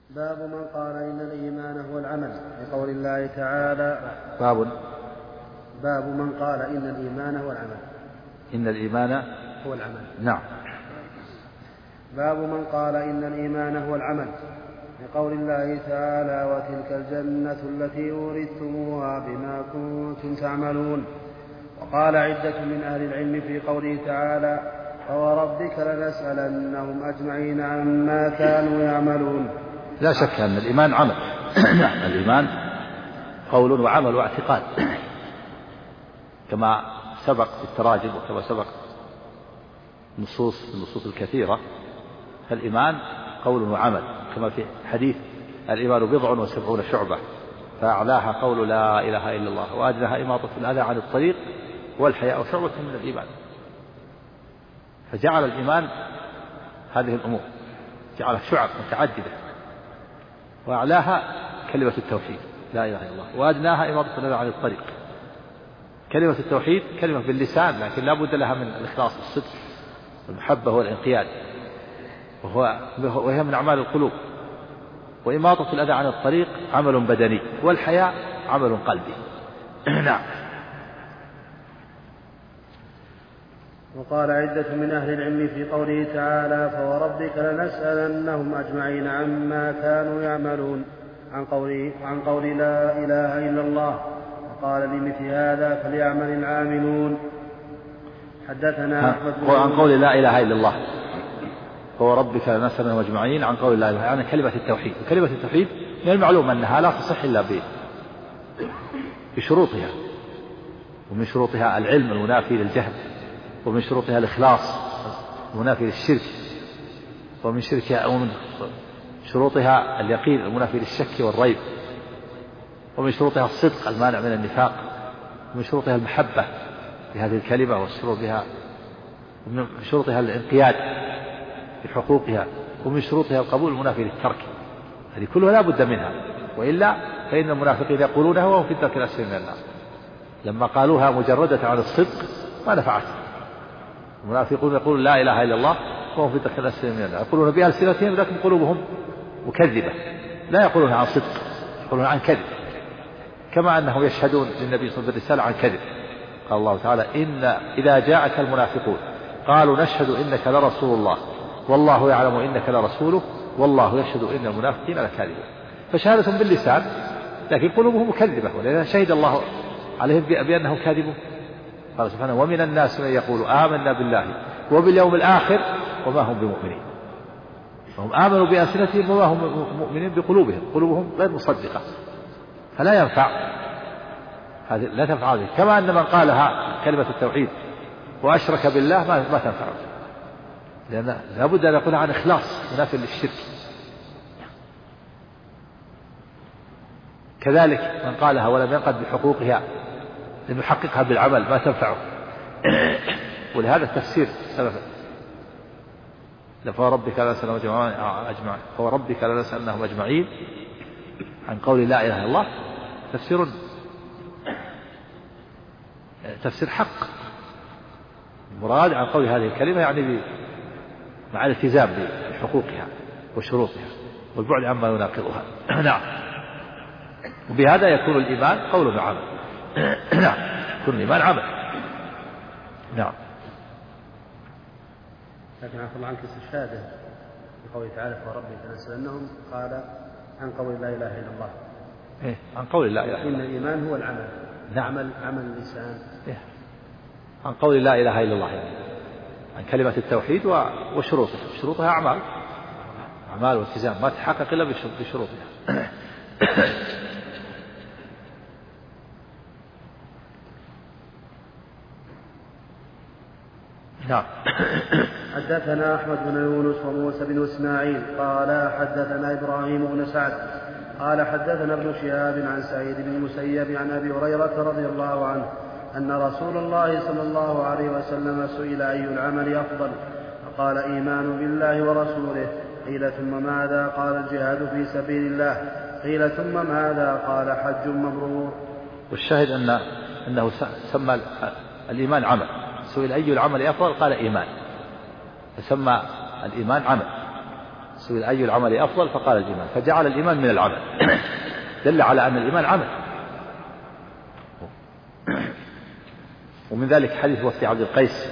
باب من قال إن الإيمان هو العمل لقول الله تعالى. باب من قال إن الإيمان هو العمل. إن الإيمان هو العمل. نعم. باب من قال إن الإيمان هو العمل لقول الله تعالى وتلك الجنة التي أورثتموها بما كنتم تعملون. وقال عدة من أهل العلم في قوله تعالى فوربك لنسألنهم أجمعين عما كانوا يعملون. لا شك أن الإيمان عمل. الإيمان قول وعمل واعتقاد كما سبق في التراجم وكما سبق النصوص الكثيرة. فالإيمان قول وعمل كما في حديث الإيمان 70 شعبة فأعلاها قول لا إله إلا الله وأدناها إماطة الأذى عن الطريق والحياء شعبة من الإيمان. فجعل الإيمان هذه الأمور جعلها شعب متعددة وأعلاها كلمة التوحيد لا إله إلا الله وأدناها إماطة الأذى عن الطريق. كلمة التوحيد كلمة باللسان لكن لا بد لها من الإخلاص والصدق والمحبة والانقياد وهي من أعمال القلوب. وإماطة الأذى عن الطريق عمل بدني والحياء عمل قلبي. نعم. وقال عدة من أهل العلم في قوله تعالى فوربك لنسألنهم أجمعين عما كانوا يعملون عن قول لا إله إلا الله. وقال لمثل هذا فليعمل العاملون. حدثنا عن قول لا إله إلا الله فوربك لنسألنهم أجمعين عن قول لا إله يعني كلمة التوحيد. وكلمة التوحيد من المعلوم أنها لا تصح إلا بشروطها ومن شروطها العلم المنافي للجهل ومن شروطها الإخلاص المنافي للشرك ومن شروطها اليقين المنافي للشك والريب ومن شروطها الصدق المانع من النفاق ومن شروطها المحبة لهذه الكلمة ومن شروطها الانقياد بحقوقها ومن شروطها القبول المنافي للترك. هذه كلها لا بد منها وإلا فإن المنافقين يقولونها وهم في الدرك الأسفل من النار. لما قالوها مجردة عن الصدق ما نفعت. المنافقون يقولون لا إله إلا الله وهم في الدرك الأسفل من النار يقولون بألسنتهم لكن قلوبهم مكذبة لا يقولون عن صدق يقولون عن كذب كما أنهم يشهدون للنبي صلى الله عليه وسلم بالرسالة عن كذب. قال الله تعالى إن إذا جاءك المنافقون قالوا نشهد إنك لرسول الله والله يعلم إنك لرسوله والله يشهد إن المنافقين لكاذبون. فشهادة باللسان لكن قلوبهم مكذبة ولذا شهد الله عليهم بأنهم كاذبون. قال سبحانه ومن الناس من يقول آمنا بالله وباليوم الآخر وما هم بمؤمنين. فهم آمنوا بألسنتهم وما هم مؤمنين بقلوبهم قلوبهم غير مصدقة فلا ينفع هذه لا تنفع هذه. كما أن من قالها كلمة التوحيد وأشرك بالله ما تنفعه لأن لابد أن يقول عن إخلاص منافي للشرك. كذلك من قالها ولم ينقض بحقوقها لم يحققها بالعمل ما تنفعه. ولهذا التفسير فوربك لنسألنهم أجمعين عن قول لا إله إلا الله تفسير حق. المراد عن قول هذه الكلمة يعني مع الالتزام بحقوقها وشروطها والبعد عما يناقضها. نعم. وبهذا يكون الإيمان قول وعمل. نعم يكون الإيمان عمل. نعم. لكن عفوا عنك استشهاده بقوله تعالى فوربك لنسألنهم قال عن قول لا إله إلا الله. عن قول لا إله إلا الله. إن الإيمان هو العمل. نعم. عمل اللسان. عن قول لا إله إلا الله يعني عن كلمة التوحيد وشروطها أعمال والتزام ما تحقق إلا بشروطها. نعم. حدثنا أحمد بن يونس وموسى بن إسماعيل قال حدثنا إبراهيم بن سعد قال حدثنا ابن شهاب عن سعيد بن المسيب عن أبي هريرة رضي الله عنه أن رسول الله صلى الله عليه وسلم سئل أي العمل أفضل فقال إيمان بالله ورسوله. قيل ثم ماذا؟ قال الجهاد في سبيل الله. قيل ثم ماذا؟ قال حج مبرور. والشاهد أنه سمى الإيمان عمل. سئل أي العمل أفضل قال إيمان فسمى الإيمان عمل سئل أي العمل أفضل فقال الإيمان، فجعل الإيمان من العمل دل على أن الإيمان عمل. ومن ذلك حديث وفد عبد القيس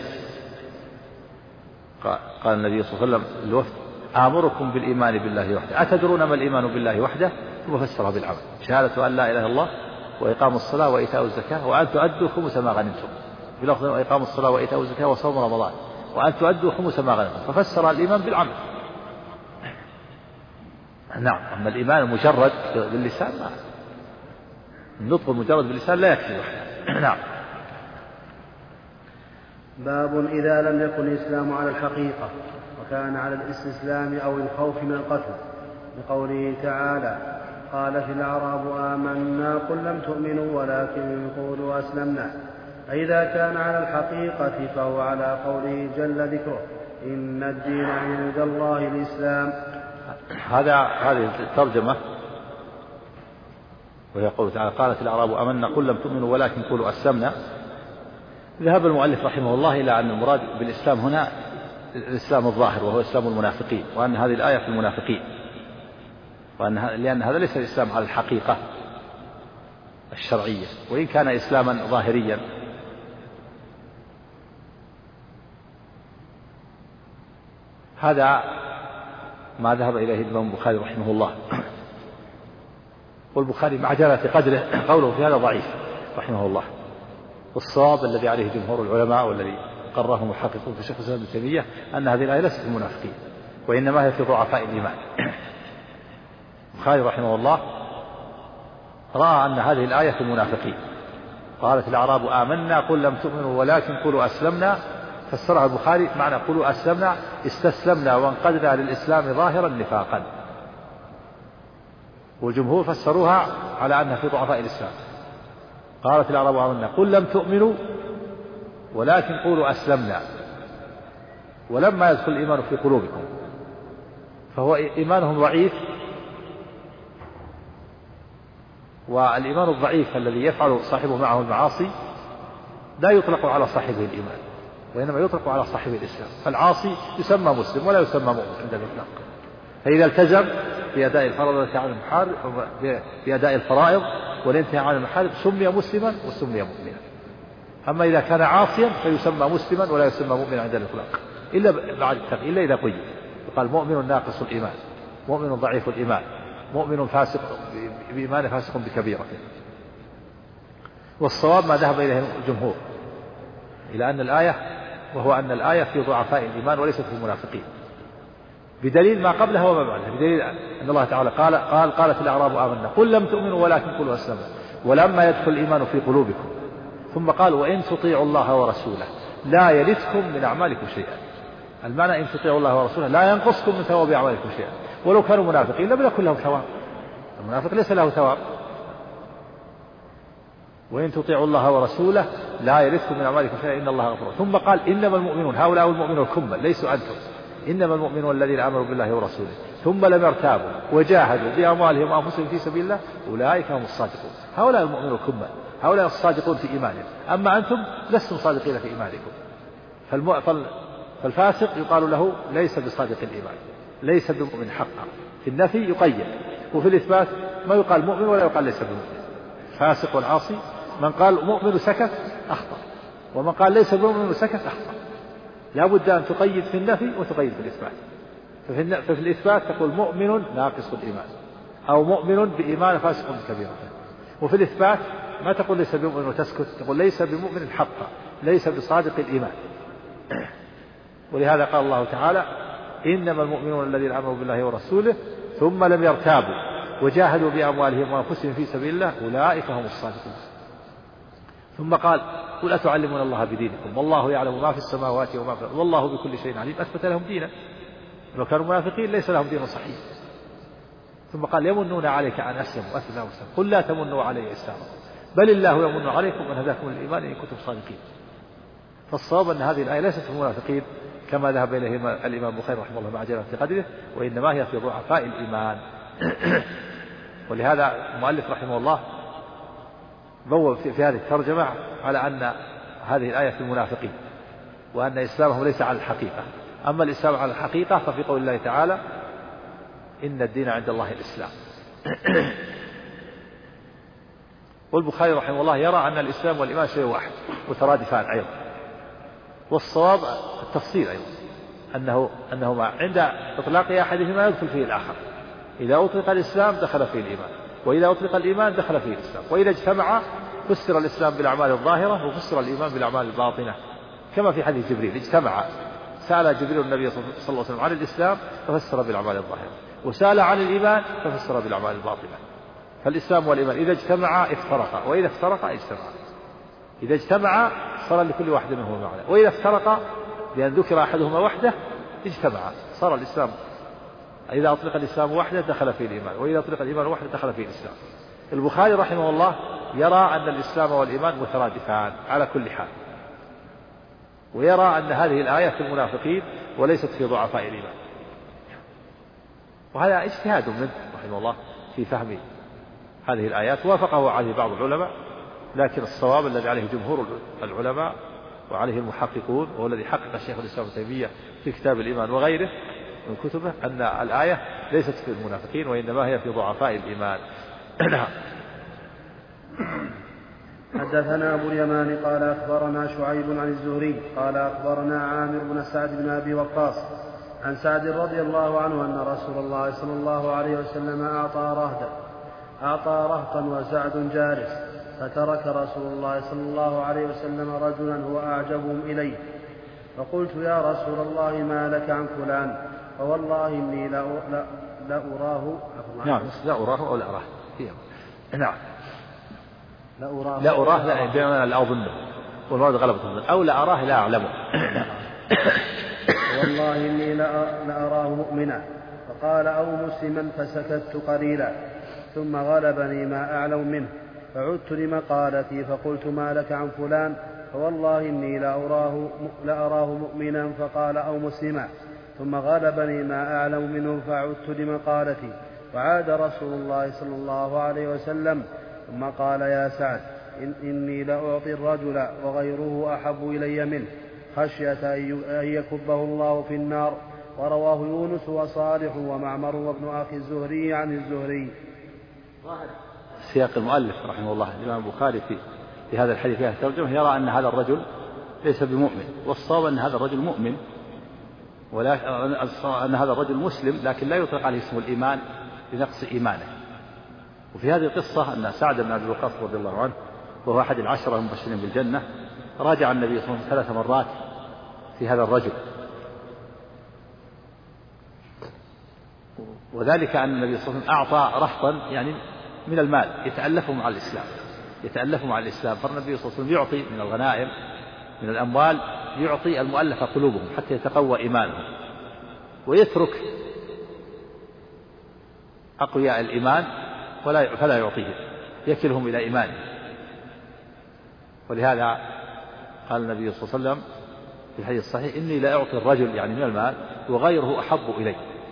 قال النبي صلى الله عليه وسلم الوفد: آمركم بالإيمان بالله وحده، أتدرون ما الإيمان بالله وحده؟ ثم فسرها بالعمل: شهادة أن لا إله إلا الله وإقام الصلاة وإيتاء الزكاة وأن تؤدوا خمس ما غنمتم، بلفظ وإقام الصلاة وإيتاء الزكاة وصوم رمضان وأن تؤدوا خمس ما غنمتم، ففسر الإيمان بالعمل. نعم. أما الإيمان المجرد باللسان ما النطق المجرد باللسان لا يكفي وحده. نعم. باب إذا لم يكن الإسلام على الحقيقة وكان على الاستسلام أو الخوف من القتل، بقوله تعالى: قالت الأعراب آمنا قل لم تؤمنوا ولكن قولوا أسلمنا. فإذا كان على الحقيقة فهو على قوله جل ذكره: إن الدين عند الله الإسلام. هذه الترجمة وهي قوله تعالى: قالت الأعراب آمنا قل لم تؤمنوا ولكن قولوا أسلمنا. ذهب المؤلف رحمه الله إلى أن المراد بالإسلام هنا الإسلام الظاهر وهو إسلام المنافقين، وأن هذه الآية في المنافقين، لأن هذا ليس الإسلام على الحقيقة الشرعية، وإن كان إسلاما ظاهريا. هذا ما ذهب إليه الإمام البخاري رحمه الله. والبخاري مع جلالة قدره قوله في هذا ضعيف رحمه الله. والصواب الذي عليه جمهور العلماء والذي قرره محققون في شيخ الإسلام ابن تيمية أن هذه الآية ليست في المنافقين، وإنما هي في ضعفاء الإيمان. البخاري رحمه الله رأى أن هذه الآية في المنافقين. قالت الأعراب آمنا قل لم تؤمنوا ولكن قولوا أسلمنا، فسرها البخاري معنى قولوا أسلمنا استسلمنا وانقدنا للإسلام ظاهرا نفاقا، والجمهور فسروها على أنها في ضعفاء الإسلام. قالت الأعراب آمنا قل لم تؤمنوا ولكن قولوا أسلمنا، ولما يدخل الإيمان في قلوبكم، فهو إيمانهم ضعيف. والإيمان الضعيف الذي يفعل صاحبه معه المعاصي لا يطلق على صاحبه الإيمان، وإنما يطلق على صاحب الإسلام. فالعاصي يسمى مسلم ولا يسمى مؤمن عند الإطلاق. فإذا التزم بأداء الفرائض والانتهاء عن المحارم سمي مسلما وسمي مؤمنا. أما إذا كان عاصيا فيسمى مسلما ولا يسمى مؤمنا عند الإطلاق إلا إذا قيد، يقال مؤمن ناقص الإيمان، مؤمن ضعيف الإيمان، مؤمن فاسق بإيمانه فاسق بكبيرته. والصواب ما ذهب إليه الجمهور إلى أن الآية، وهو أن الآية في ضعفاء الإيمان وليست في المنافقين، بدليل ما قبلها وما بعدها. بدليل أن الله تعالى قالت الأعراب آمنا قل لم تؤمنوا ولكن قولوا أسلمنا ولما يدخل الإيمان في قلوبكم، ثم قال وإن تطيعوا الله ورسوله لا يلتكم من أعمالكم شيئا. المعنى إن تطيعوا الله ورسوله لا ينقصكم من ثواب أعمالكم شيئا، ولو كانوا منافقين لم يكن لهم ثواب. المنافق ليس له ثواب. وإن تطيعوا الله ورسوله لا يلتكم من أعمالكم شيئا إن الله غفور. ثم قال إنما المؤمنون هؤلاء المؤمنون الكمل ليسوا أنتم، إنما المؤمنون الذين آمنوا بالله ورسوله ثم لم يرتابوا وجاهدوا بأموالهم وأنفسهم في سبيل الله أولئك هم الصادقون. هؤلاء المؤمنون الكمل، هؤلاء الصادقون في إيمانهم. أما أنتم لستم صادقين في إيمانكم. فالفاسق يقال له ليس بصادق الإيمان، ليس بمؤمن حقا. في النفي يقيد، وفي الإثبات ما يقال مؤمن ولا يقال ليس بمؤمن. فاسق والعاصي من قال مؤمن سكت أخطأ، ومن قال ليس بمؤمن سكت أخطأ. لا بد أن تقيد في النفي وتقيد في الإثبات. ففي الإثبات تقول مؤمن ناقص الإيمان، أو مؤمن بإيمان فاسق كبيرة. وفي الإثبات ما تقول ليس بمؤمن وتسكت، تقول ليس بمؤمن حقا، ليس بصادق الإيمان. ولهذا قال الله تعالى إنما المؤمنون الذين آمنوا بالله ورسوله ثم لم يرتابوا وجاهدوا بأموالهم وأنفسهم في سبيل الله أولئك هم الصادقون. ثم قال قل أتعلمون الله بدينكم والله يعلم ما في السماوات وما في الأرض والله بكل شيء عليم. أثبت لهم دينا، لو كانوا منافقين ليس لهم دين صحيح. ثم قال يمنون عليك أن أسلموا أسلموا قل لا تمنوا علي إسلامكم بل الله يمن عليكم أن هداكم للإيمان إن كنتم صادقين. فالصواب أن هذه الآية ليست في المنافقين كما ذهب إليه الإمام البخاري رحمه الله مع جلالة قدره، وإنما هي في ضعفاء الإيمان. ولهذا المؤلف رحمه الله بوب في هذه الترجمة على أن هذه الآية في المنافقين، وأن إسلامهم ليس على الحقيقة. أما الإسلام على الحقيقة ففي قول الله تعالى إن الدين عند الله الإسلام. والبخاري رحمه الله يرى أن الإسلام والإيمان شيء واحد مترادفان أيضا، والصواب التفصيل أيضا أنهما عند إطلاق أحدهما يدخل فيه الآخر. إذا أطلق الإسلام دخل فيه الإيمان، وإذا أطلق الإيمان دخل فيه الإسلام، وإذا اجتمع فسر الإسلام بالأعمال الظاهرة وفسر الإيمان بالأعمال الباطنة، كما في حديث جبريل اجتمع، سأل جبريل النبي صلى الله عليه وسلم عن الإسلام ففسر بالأعمال الظاهرة، وسأل عن الإيمان ففسر بالأعمال الباطنة. فالإسلام والإيمان إذا اجتمعا افترقا، وإذا افترقا اجتمعا. إذا اجتمعا صار لكل واحد منهما معنى، وإذا افترقا لأن ذكر أحدهما وحده اجتمعا صار الإسلام. إذا أطلق الإسلام وحده دخل فيه الإيمان، وإذا أطلق الإيمان وحده دخل فيه الإسلام. البخاري رحمه الله يرى أن الإسلام والإيمان مترادفان على كل حال، ويرى أن هذه الآية في المنافقين وليست في ضعفاء الإيمان، وهذا اجتهاد منه رحمه الله في فهم هذه الآيات، وافقه عليه بعض العلماء، لكن الصواب الذي عليه جمهور العلماء وعليه المحققون، وهو الذي حقق شيخ الإسلام ابن تيمية في كتاب الإيمان وغيره من كتبه، أن الآية ليست في المنافقين وإنما هي في ضعفاء الإيمان. حدثنا أبو اليمان قال أخبرنا شعيب عن الزهري قال أخبرنا عامر بن سعد بن أبي وقاص عن سعد رضي الله عنه أن رسول الله صلى الله عليه وسلم أعطى رهطا وسعد جالس، فترك رسول الله صلى الله عليه وسلم رجلا هو أعجبهم إليه، فقلت يا رسول الله ما لك عن فلان، فوالله إني لأراه. نعم لا أراه أو لا أراه. نعم لا أراه لا أظنه، والمراد غلبة الظن، أو لا أراه لا أعلمه. والله إني لأراه مؤمنا، فقال أو مسلما، فسكت قليلا ثم غلبني ما أعلم منه، فعدت لمقالتي فقلت ما لك عن فلان، فوالله إني لأراه مؤمنا، فقال أو مسلما، ثم غلبني ما أعلم منه، فعدت لمقالتي، وعاد رسول الله صلى الله عليه وسلم ثم قال يا سعد إني لأعطي الرجل وغيره أحب إلي منه، خشية أن يكبه الله في النار. ورواه يونس وصالح ومعمر وابن أخي الزهري عن الزهري. سياق المؤلف رحمه الله الإمام البخاري في هذا الحديث فيها الترجمة يرى أن هذا الرجل ليس بمؤمن، والصواب أن هذا الرجل مؤمن، أن هذا الرجل مسلم، لكن لا يطلق عليه اسم الإيمان لنقص إيمانه. وفي هذه القصة أن سعد بن أبي وقاص رضي الله عنه وهو أحد العشرة المبشرين بالجنة راجع النبي صلى الله عليه وسلم 3 مرات في هذا الرجل، وذلك أن النبي صلى الله عليه وسلم أعطى رهطا يعني من المال يتألفهم على الإسلام، فالنبي صلى الله عليه وسلم يعطي من الغنائم من الأموال، يعطي المؤلف قلوبهم حتى يتقوى إيمانهم، ويترك أقوياء الإيمان فلا يعطيهم، يكلهم إلى إيمانه. ولهذا قال النبي صلى الله عليه وسلم في الحديث الصحيح إني لا أعطي الرجل يعني من المال وغيره أحب إلي،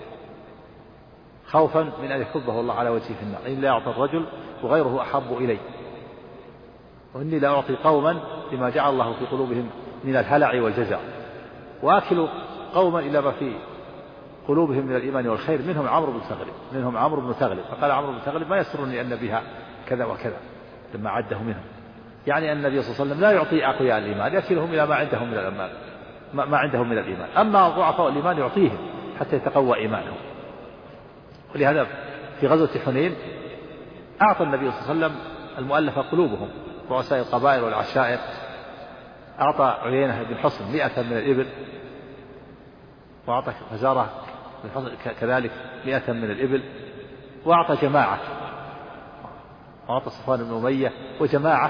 خوفا من أن يكبه الله على وجهه في النار. إني لا أعطي الرجل وغيره أحب إلي، وإني لا أعطي قوما لما جعل الله في قلوبهم من الهلع والجزع، وآكل قوما إلى ما في قلوبهم من الإيمان والخير، منهم عمرو بن تغلب. فقال عمرو بن تغلب ما يسرني أن بها كذا وكذا لما عده منهم، يعني أن النبي صلى الله عليه وسلم لا يعطي أقوياء الإيمان، يكلهم إلى ما عندهم من الإيمان، أما ضعفاء الإيمان يعطيهم حتى يتقوى إيمانهم. ولهذا في غزوة حنين أعطى النبي صلى الله عليه وسلم المؤلف قلوبهم رؤساء القبائل والعشائر، أعطى عيينة بن حصن 100 من الإبل، وأعطى فزارة بن حصن كذلك 100 من الإبل، وأعطى جماعة، وأعطى صفوان بن أمية وجماعة،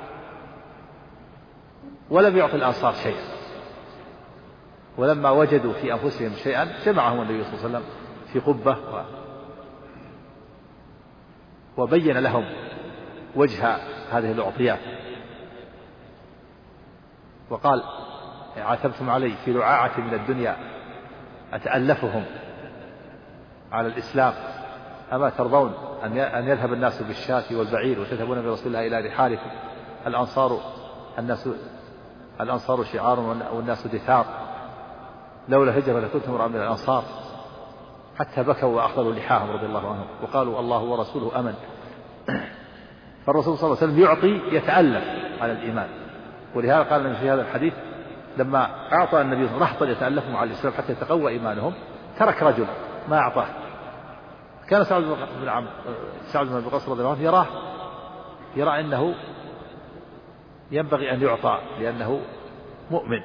ولم يعطي الأنصار شيئا. ولما وجدوا في أنفسهم شيئا جمعهم النبي صلى الله عليه وسلم في قبة وبين لهم وجه هذه الأعطيات، وقال عاتبتم علي في رعاعة من الدنيا أتألفهم على الإسلام، أما ترضون أن يذهب الناس بالشاة والبعير وتذهبون برسول الله إلى رحالكم؟ الأنصار شعار والناس دثار، لولا هجرة لكنتم امرأ من الأنصار. حتى بكوا وأخذوا لحاهم رضي الله عنهم وقالوا الله ورسوله أمن. فالرسول صلى الله عليه وسلم يعطي يتألف على الإيمان. ولهذا قال النبي في هذا الحديث لما أعطى النبي رهطا يتألفهم على الإسلام حتى يتقوى إيمانهم ترك رجل ما أعطاه. كان سعد بن أبي وقاص رضي الله عنه يرى أنه ينبغي أن يعطى لأنه مؤمن.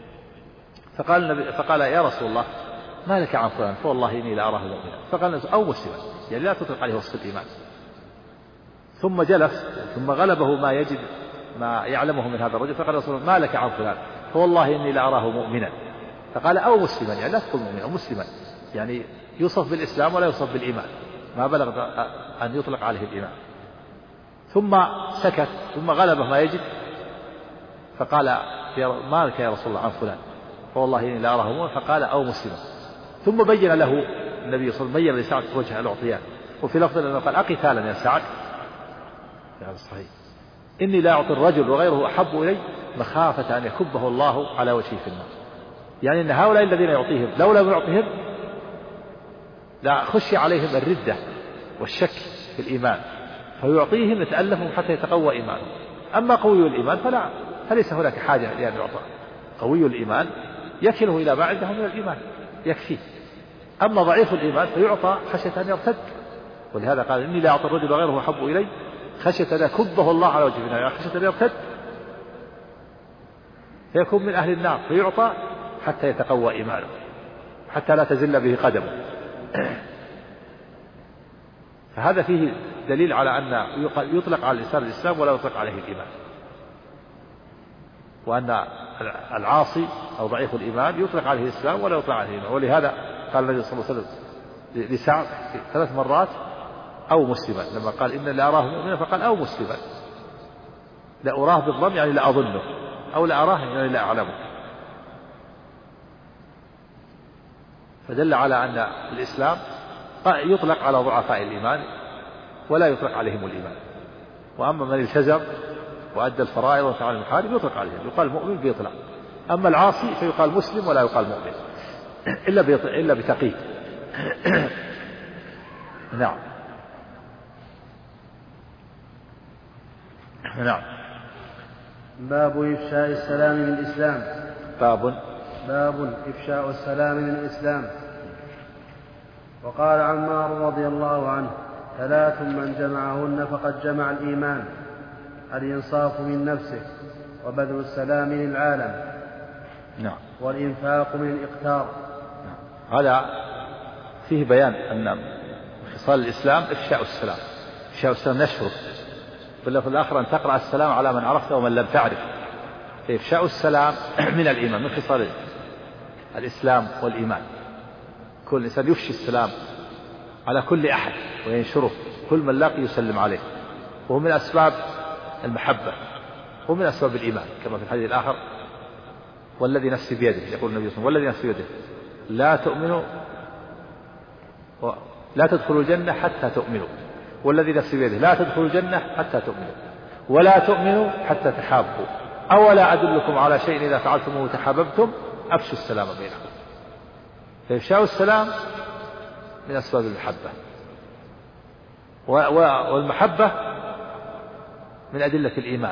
فقال يا رسول الله ما لك عن فلان فوالله إني لأراه مؤمنا. فقال أو مسلما يعني لا تطلق عليه وصف الإيمان. ثم جلس ثم غلبه ما يعلمه من هذا الرجل فقال رسول الله ما لك عن فلان فوالله إني لأراه مؤمنا. فقال أو مسلما يعني لا تقول مؤمنا أو مسلما يعني يوصف بالإسلام ولا يوصف بالإيمان ما بلغ أن يطلق عليه الإيمان. ثم سكت ثم غلبه ما يجد فقال ما لك يا رسول الله عن فلان فوالله إني لأراه مؤمنا. فقال أو مسلما. ثم بين له النبي صلى الله عليه وسلم بين لسعد وجه الأعطيان. وفي لفظ أنه قال أقتالا يا سعد هذا صحيح إني لا أعطي الرجل وغيره أحب إلي مخافة أن يكبه الله على وجهه في النار. يعني أن هؤلاء الذين يعطيهم لو لم يعطيهم لا خشي عليهم الردة والشك في الإيمان فيعطيهم يتألفهم حتى يتقوى إيمانهم. أما قوي الإيمان فليس هناك حاجة لأن يعطى. قوي الإيمان يكله إلى ما عنده من الإيمان يكفيه. أما ضعيف الإيمان فيعطى خشية أن يرتد. ولهذا قال إني لا أعطي الرجل وغيره أحب إلي خشية أن يكبه الله على وجهه النار خشية أن يرتد فيكون من أهل النار فيعطى حتى يتقوى إيمانه حتى لا تزل به قدمه. فهذا فيه دليل على أن يطلق على الإنسان الإسلام ولا يطلق عليه الإيمان وأن العاصي أو ضعيف الإيمان يطلق عليه الإسلام ولا يطلق عليه الإيمان. ولهذا قال النبي صلى الله عليه وسلم لسعد 3 مرات أو مسلما لما قال إن لا أراه مؤمنا فقال أو مسلما. لا أراه بالضم يعني لا أظنه أو لا أراه يعني لا أعلمه. فدل على أن الإسلام يطلق على ضعفاء الإيمان ولا يطلق عليهم الإيمان. وأما من التزم وأدى الفرائض وفعل المحارم يطلق عليهم يقال مؤمن بيطلق. أما العاصي فيقال مسلم ولا يقال مؤمن إلا بتقييد. نعم. باب إفشاء السلام من الإسلام. باب إفشاء السلام من الإسلام. وقال عمار رضي الله عنه 3 من جمعهن فقد جمع الإيمان الإنصاف من نفسه وبذل السلام للعالم والإنفاق من الإقتار. هذا فيه بيان أن خصال الإسلام إفشاء السلام. إفشاء السلام نشره باللفظ الآخر أن تقرأ السلام على من عرفته ومن لم تعرف. فإفشاء السلام من الإيمان من خصال الإسلام والإيمان. كل إنسان يفشي السلام على كل أحد وينشره كل من لاقي يسلم عليه وهو من أسباب المحبة ومن أسباب الإيمان كما في الحديث الآخر والذي نفسي بيده يقول النبي صلى الله عليه وسلم والذي نفسي بيده لا تدخلوا الجنة حتى تؤمنوا والذي نفسي بيده لا تدخلوا الجنة حتى تؤمنوا ولا تؤمنوا حتى تحابوا أولا أدلكم على شيء إذا فعلتموه تحاببتم أفشوا السلام بينكم. فإفشاء السلام من أسباب المحبة والمحبة من أدلة الإيمان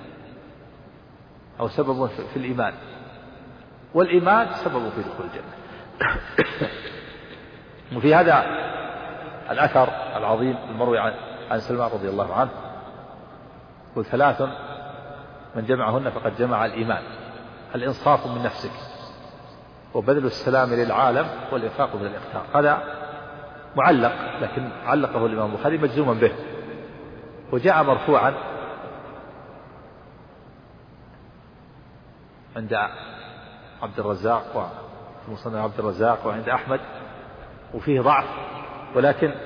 أو سبب في الإيمان والإيمان سبب في دخول الجنة. وفي هذا الأثر العظيم المروي عن سلمان رضي الله عنه قل 3 من جمعهن فقد جمع الإيمان الإنصاف من نفسك وبذل السلام للعالم والإنفاق من الإقتار. هذا معلق لكن علقه الإمام البخاري مجزوما به وجاء مرفوعا عند عبد الرزاق ومصنف عبد الرزاق وعند أحمد وفيه ضعف ولكن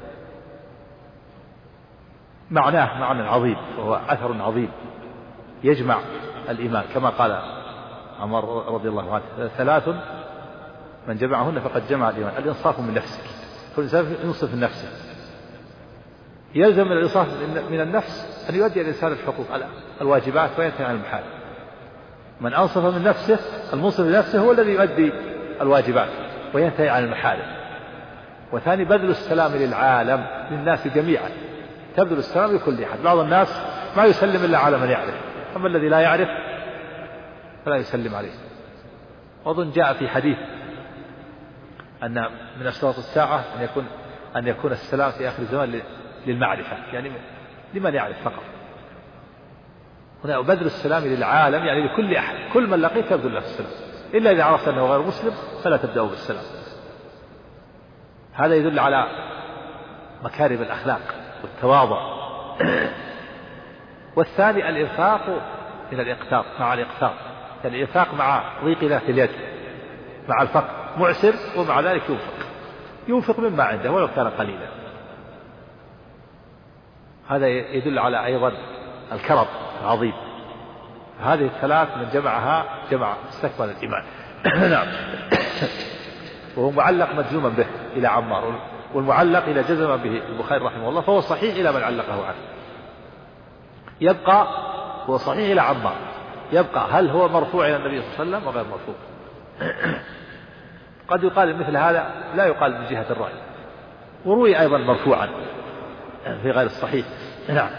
معناه معنى عظيم وهو أثر عظيم يجمع الإيمان كما قال عمر رضي الله عنه 3 من جمعهن فقد جمع الإيمان الإنصاف من نفسك. كل إنسان ينصف من نفسه يلزم من الإنصاف من النفس أن يؤدي الإنسان الحقوق الواجبات وينتهي عن المحارم. من أنصف من نفسه المنصف لنفسه هو الذي يؤدي الواجبات وينتهي عن المحارم. وثاني بذل السلام للعالم للناس جميعا، تبذل السلام لكل أحد. بعض الناس ما يسلم إلا على من يعرف، أما الذي لا يعرف فلا يسلم عليه. وأظن جاء في حديث أن من أشراط الساعة أن يكون السلام في آخر الزمان للمعرفة، يعني لمن يعرف فقط. هنا بذل السلام للعالم يعني لكل أحد، كل من لقيت تبذل له السلام، إلا إذا عرفت أنه غير مسلم فلا تبدأه بالسلام. هذا يدل على مكارم الأخلاق والتواضع. والثاني الإنفاق من الإقتار مع الإقتار، يعني الإنفاق مع ضيق ذات اليد، مع الفقر، معسر ومع ذلك ينفق مما عنده ولو كان قليلا. هذا يدل على أيضا الكرم العظيم. هذه الثلاث من جمعها جمع استكمل الإيمان. نعم. وهو معلق مجزوما به إلى عمار، والمعلق إلى جزم به البخاري رحمه الله فهو صحيح إلى من علقه عنه. يبقى هو صحيح إلى عمار، يبقى هل هو مرفوع إلى النبي صلى الله عليه وسلم وغير مرفوع؟ قد يقال مثل هذا لا يقال من جهة الرأي، وروي أيضا مرفوعا في غير الصحيح. نعم.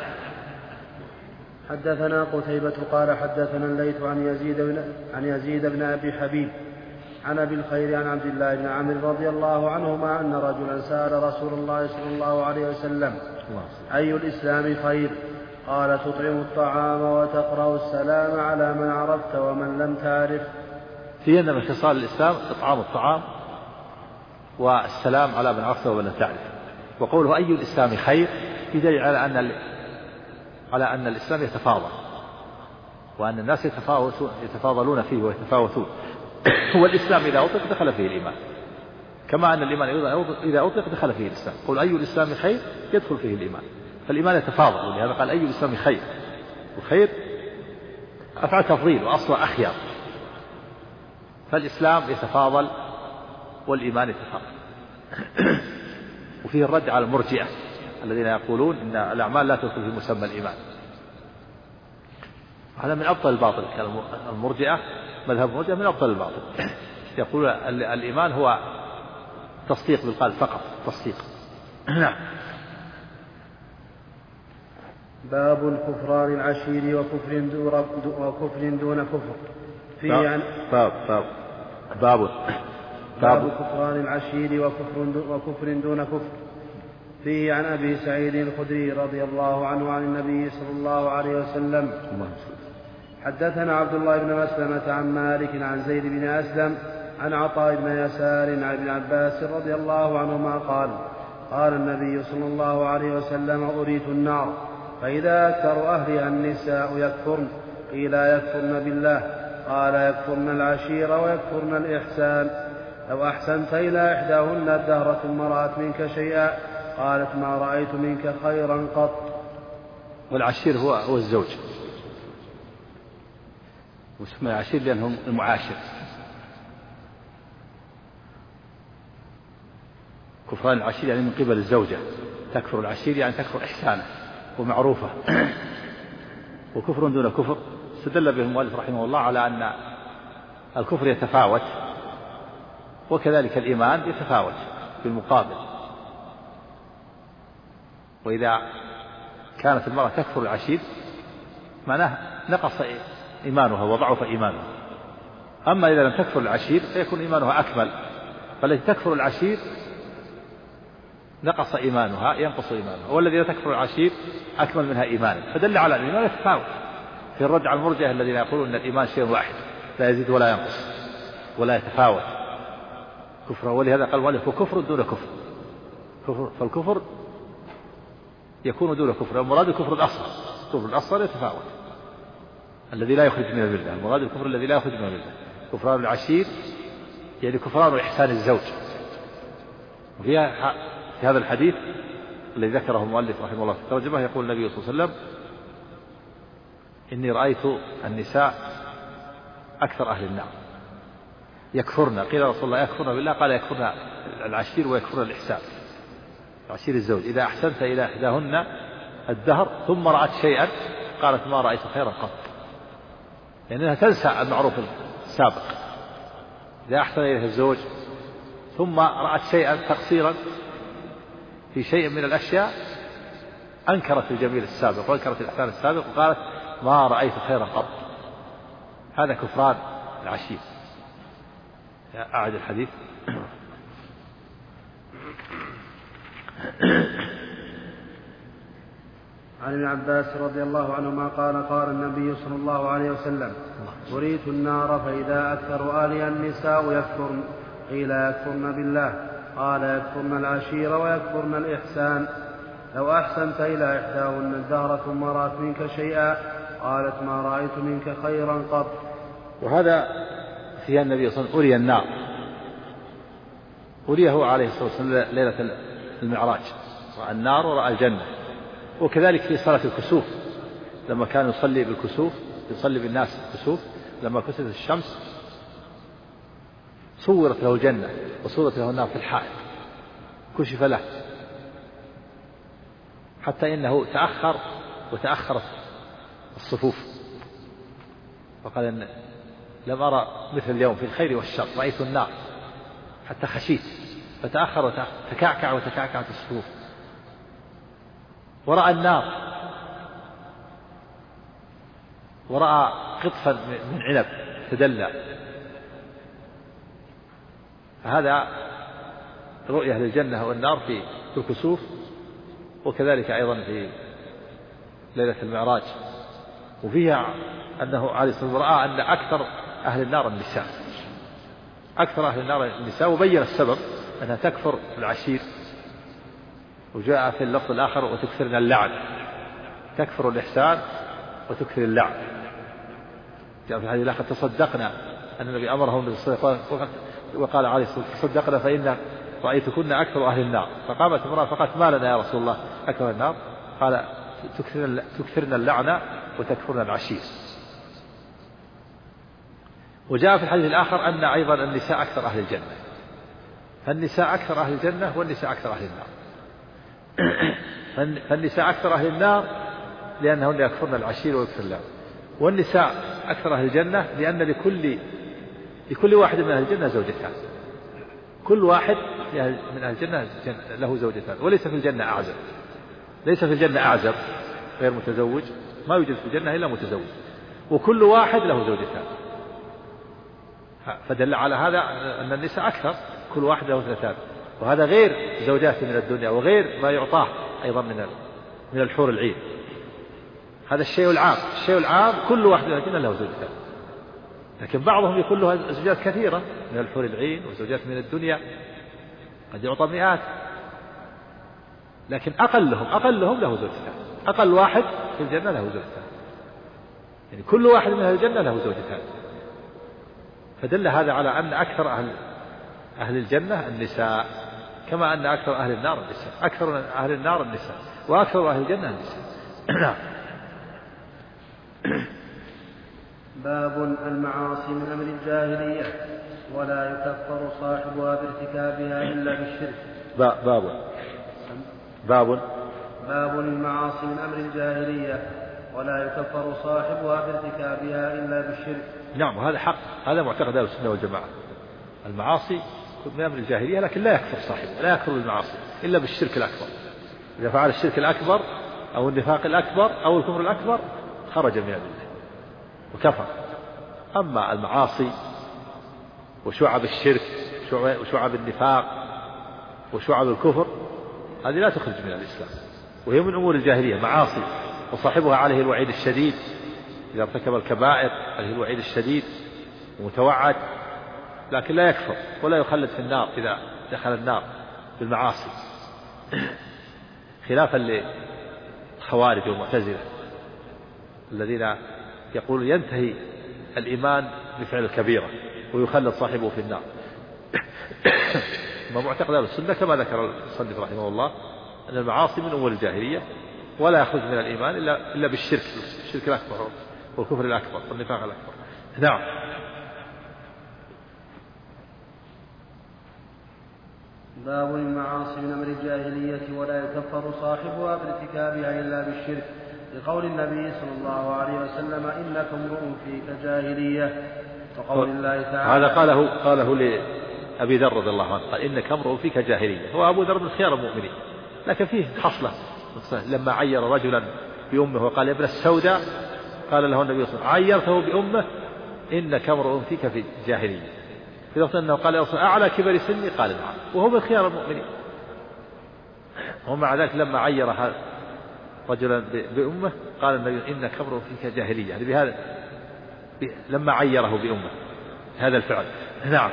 حدثنا قتيبة قال حدثنا الليث عن يزيد بن أبي حبيب عن أبي الخير عن عبد الله بن عمرو رضي الله عنهما أن رجلا سأل رسول الله صلى الله عليه وسلم أي الإسلام خير؟ قال تطعم الطعام وتقرأ السلام على من عرفت ومن لم تعرف. في أن من خصال الإسلام إطعام الطعام والسلام على من عرفت ومن لم تعرف. وقوله أي الإسلام خير يدل على أن الإسلام يتفاضل، وأن الناس يتفاضلون فيه ويتفاوتون. والإسلام إذا أطلق دخل فيه الإيمان، كما أن الإيمان إذا أطلق دخل فيه الإسلام. قل أي الإسلام خير يدخل فيه الإيمان، فالإيمان يتفاضل، ولهذا قال أي الإسلام خير. وخير أفعل تفضيل وأصلا أخير، فالإسلام يتفاضل والإيمان يتفاضل. وفيه الرد على المرجئة الذين يقولون إن الأعمال لا تدخل في مسمى الإيمان. هذا من أبطل الباطل. المرجئة مذهب المرجئة من أبطل الباطل. يقول الإيمان هو تصديق بالقلب فقط، تصديق. نعم. باب الكفران العشير وكفر دون كفر. باب كفران العشير وكفر دون كفر. فيه عن أبي سعيد الخدري رضي الله عنه عن النبي صلى الله عليه وسلم. حدثنا عبد الله بن مسلمة عن مالك عن زيد بن أسلم عن عطاء بن يسار عن ابن عباس رضي الله عنهما قال قال النبي صلى الله عليه وسلم أريت النار فإذا أكثر أهلها النساء يكفرن. قيل يكفرن بالله؟ قال يكفرن العشير ويكفرن الإحسان. لو أحسنت إلى إحداهن الدهر ثم رأت منك شيئا قالت ما رأيت منك خيرا قط. والعشير هو الزوج، واسمه العشير لأنهم المعاشر. كفران العشير يعني من قبل الزوجة، تكفر العشير يعني تكفر إحسانه ومعروفه. وكفر دون كفر استدل به المؤلف رحمه الله على أن الكفر يتفاوت، وكذلك الإيمان يتفاوت بالمقابل. وإذا كانت المرأة تكفر العشير معناه نقص إيمانها وضعف إيمانها. أما إذا لم تكفر العشير فيكون إيمانها أكمل، فالتي تكفر العشير نقص إيمانها ينقص إيمانها، والذي لا تكفر العشير أكمل منها إيمانا. فدل على أن الإيمان يتفاوت. في الرد على المرجئة الذين يقولون أن الإيمان شيء واحد لا يزيد ولا ينقص ولا يتفاوت كفر. ولهذا قال المؤلف وكفر دون كفر. فالكفر يكون دون كفر، المراد الكفر الأصغر. الكفر الأصغر يتفاوت الذي لا يخرج من الملة، المراد الكفر الذي لا يخرج من الملة. كفران العشير يعني كفران إحسان الزوج. وفي هذا الحديث الذي ذكره المؤلف رحمه الله في الترجمة يقول النبي صلى الله عليه وسلم إني رأيت النساء أكثر أهل النار يكفرن. قيل رسول الله يكفرن بالله؟ قال يكفرن العشير ويكفرن الإحسان. العشير الزوج. إذا أحسنت إلى إحداهن الدهر ثم رأت شيئا قالت ما رأيت خيرا قط، لأنها تنسى المعروف السابق. إذا أحسن إليها الزوج ثم رأت شيئا تقصيرا في شيء من الأشياء أنكرت الجميل السابق وأنكرت الإحسان السابق وقالت ما رأيت خيرا قط. هذا كفران العشير. أعد الحديث. عن ابن عباس رضي الله عنهما قال قال النبي صلى الله عليه وسلم أريت النار فإذا أكثر أهلها النساء يكفرن. قيل يكفرن بالله؟ قال يكفرن العشير ويكفرن الإحسان. لو أحسنت إلى إحداهن الدهر ثم رأت منك شيئا قالت ما رأيت منك خيرا قط. وهذا في النبي صلى الله عليه وسلم أري النار، أريه عليه الصلاة والسلام ليلة المعراج، رأى النار ورأى الجنة. وكذلك في صلاة الكسوف لما كان يصلي بالكسوف، يصلي بالناس الكسوف، لما كسفت الشمس صورت له الجنة وصورت له النار في الحائط، كشف له حتى إنه تأخر وتأخرت الصفوف، وقال إن لم أرى مثل اليوم في الخير والشر، رأيت النار حتى خشيت، فتأخر وتكعكعت الصفوف. ورأى النار ورأى قطفا من عنب تدلى. فهذا رؤية للجنة والنار في الكسوف، وكذلك أيضا في ليلة المعراج. وفيها أنه عليه الصلاة والسلام رأى أن أكثر أهل النار النساء، أكثر أهل النار النساء، وبين السبب أنها تكفر العشير. وجاء في اللفظ الآخر وتكثرن اللعن، تكفر الإحسان وتكثر اللعن. جاء في الحديث الآخر تصدقنا، أن النبي أمرهم بالصدقة وقال عليه الصلاة والسلام تصدقنا فإن رأيتكن أكثر أهل النار. فقامت امرأة فقالت ما لنا يا رسول الله أكثر النار؟ قال تكثرن اللعنة وتكفرن العشير. وجاء في الحديث الآخر أن أيضا النساء أكثر أهل الجنة، فالنساء أكثر أهل الجنة والنساء أكثر أهل النار. فالنساء أكثر أهل النار لأنهن يكفرن العشير ويكفرن اللعنة، والنساء أكثر أهل الجنة لأن لكل واحد من أهل الجنة زوجتان، كل واحد من أهل الجنة له زوجتان. وليس في الجنة أعزب، ليس في الجنة أعزب غير متزوج، ما يوجد في الجنة إلا متزوج، وكل واحد له زوجتان. فدل على هذا أن النساء أكثر، كل واحد له اثنتان، وهذا غير زوجات من الدنيا وغير ما يعطاه أيضا من الحور العين. هذا الشيء العام، الشيء العام كل واحد من الجنة له زوجتان، لكن بعضهم يكون له زوجات كثيرة من الحور العين وزوجات من الدنيا، قد يعطى مئات، لكن أقلهم له زوجتان، أقل واحد في الجنة له زوجتان، يعني كل واحد من الجنة له زوجتان. فدل هذا على أن أكثر أهل الجنة النساء، كما أن أكثر أهل النار النساء، أكثر أهل النار النساء وأكثر أهل الجنة النساء. باب المعاصي من أمر الجاهلية ولا يكفر صاحبها بارتكابها إلا بالشرك. باب المعاصي من أمر الجاهلية ولا يكفر صاحبها بارتكابها إلا بالشرك. نعم، هذا حق، هذا معتقد أهل السنة والجماعة. المعاصي من أمر الجاهلية، لكن لا يكفر صاحبه، لا يكفر بالمعاصي إلا بالشرك الأكبر. إذا فعل الشرك الأكبر أو النفاق الأكبر أو الكفر الأكبر خرج من الله وكفر. أما المعاصي وشعب الشرك وشعب النفاق وشعب الكفر هذه لا تخرج من الإسلام، وهي من أمور الجاهلية معاصي، وصاحبها عليه الوعيد الشديد إذا ارتكب الكبائر، عليه الوعيد الشديد ومتوعد، لكن لا يكفر ولا يخلد في النار إذا دخل النار بالمعاصي، خلافا للخوارج والمعتزلة الذين يقولون ينتهي الإيمان بفعل الكبيرة ويخلد صاحبه في النار. ما معتقد أهل السنة كما ذكر المصنف رحمه الله أن المعاصي من أمور الجاهلية ولا يخرج من الإيمان إلا بالشرك، الشرك الأكبر والكفر الأكبر والنفاق الأكبر. نعم. باب المعاصي من أمر الجاهلية ولا يكفر صاحبها بارتكابها إلا بالشرك، لقول النبي صلى الله عليه وسلم إنك امرؤ فيك جاهلية، وقول الله تعالى. هذا قاله أبي ذر رضي الله عنه قال إنك امرؤ فيك جاهلية. هو أبو ذر من خيار المؤمنين، لكن فيه خصلة لما عير رجلا بأمه وقال يا ابن السوداء قال له النبي صلى الله عليه وسلم عيرته بأمه إنك امرؤ فيك في جاهلية. في وقت أنه قال يا رسول أعلى كبر سني قال نعم، وهو من خيار المؤمنين. ومع ذلك لما عير رجلا بأمه قال النبي إنك امرؤ فيك جاهلية، يعني بهذا لما عيره بأمه هذا الفعل. نعم.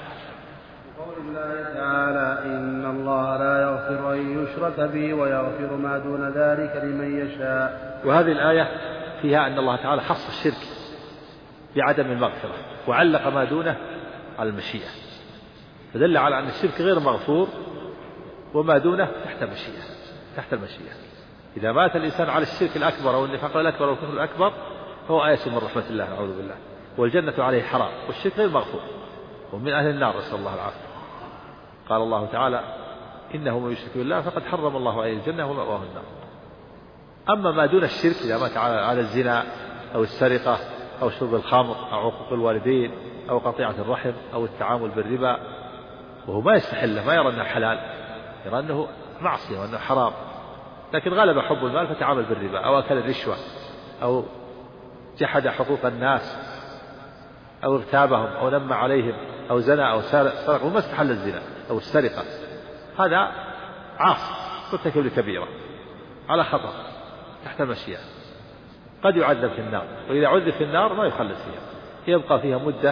قول الله تعالى إن الله لا يغفر أن يشرك به ويغفر ما دون ذلك لمن يشاء. وهذه الآية فيها أن الله تعالى خص الشرك بعدم المغفرة وعلق ما دونه على المشيئة، فدل على أن الشرك غير مغفور وما دونه تحت المشيئة. إذا مات الإنسان على الشرك الأكبر أو النفاق الأكبر أو الكفر الأكبر فهو آيس من رحمة الله نعوذ بالله، والجنة عليه حرام، والشرك غير مغفور ومن أهل النار نسأل الله العافية. قال الله تعالى إنه من يشرك بالله فقد حرم الله عليه الجنة ومأواه النار. أما ما دون الشرك إذا مات على الزنا أو السرقة أو شرب الخمر أو عقوق الوالدين أو قطيعة الرحم أو التعامل بالربا وهو ما يستحله، ما يرى أنه حلال، يرى أنه معصية وأنه حرام، لكن غلب حب المال فتعامل بالربا أو أكل الرشوة أو جحد حقوق الناس أو اغتابهم أو نم عليهم أو زنى أو سرق وما استحل الزنا أو السرقة، هذا عاصي مرتكب لكبيرة على خطأ تحت المشيئة، قد يعذب في النار، وإذا عذب في النار ما يخلد فيها، يبقى فيها مدة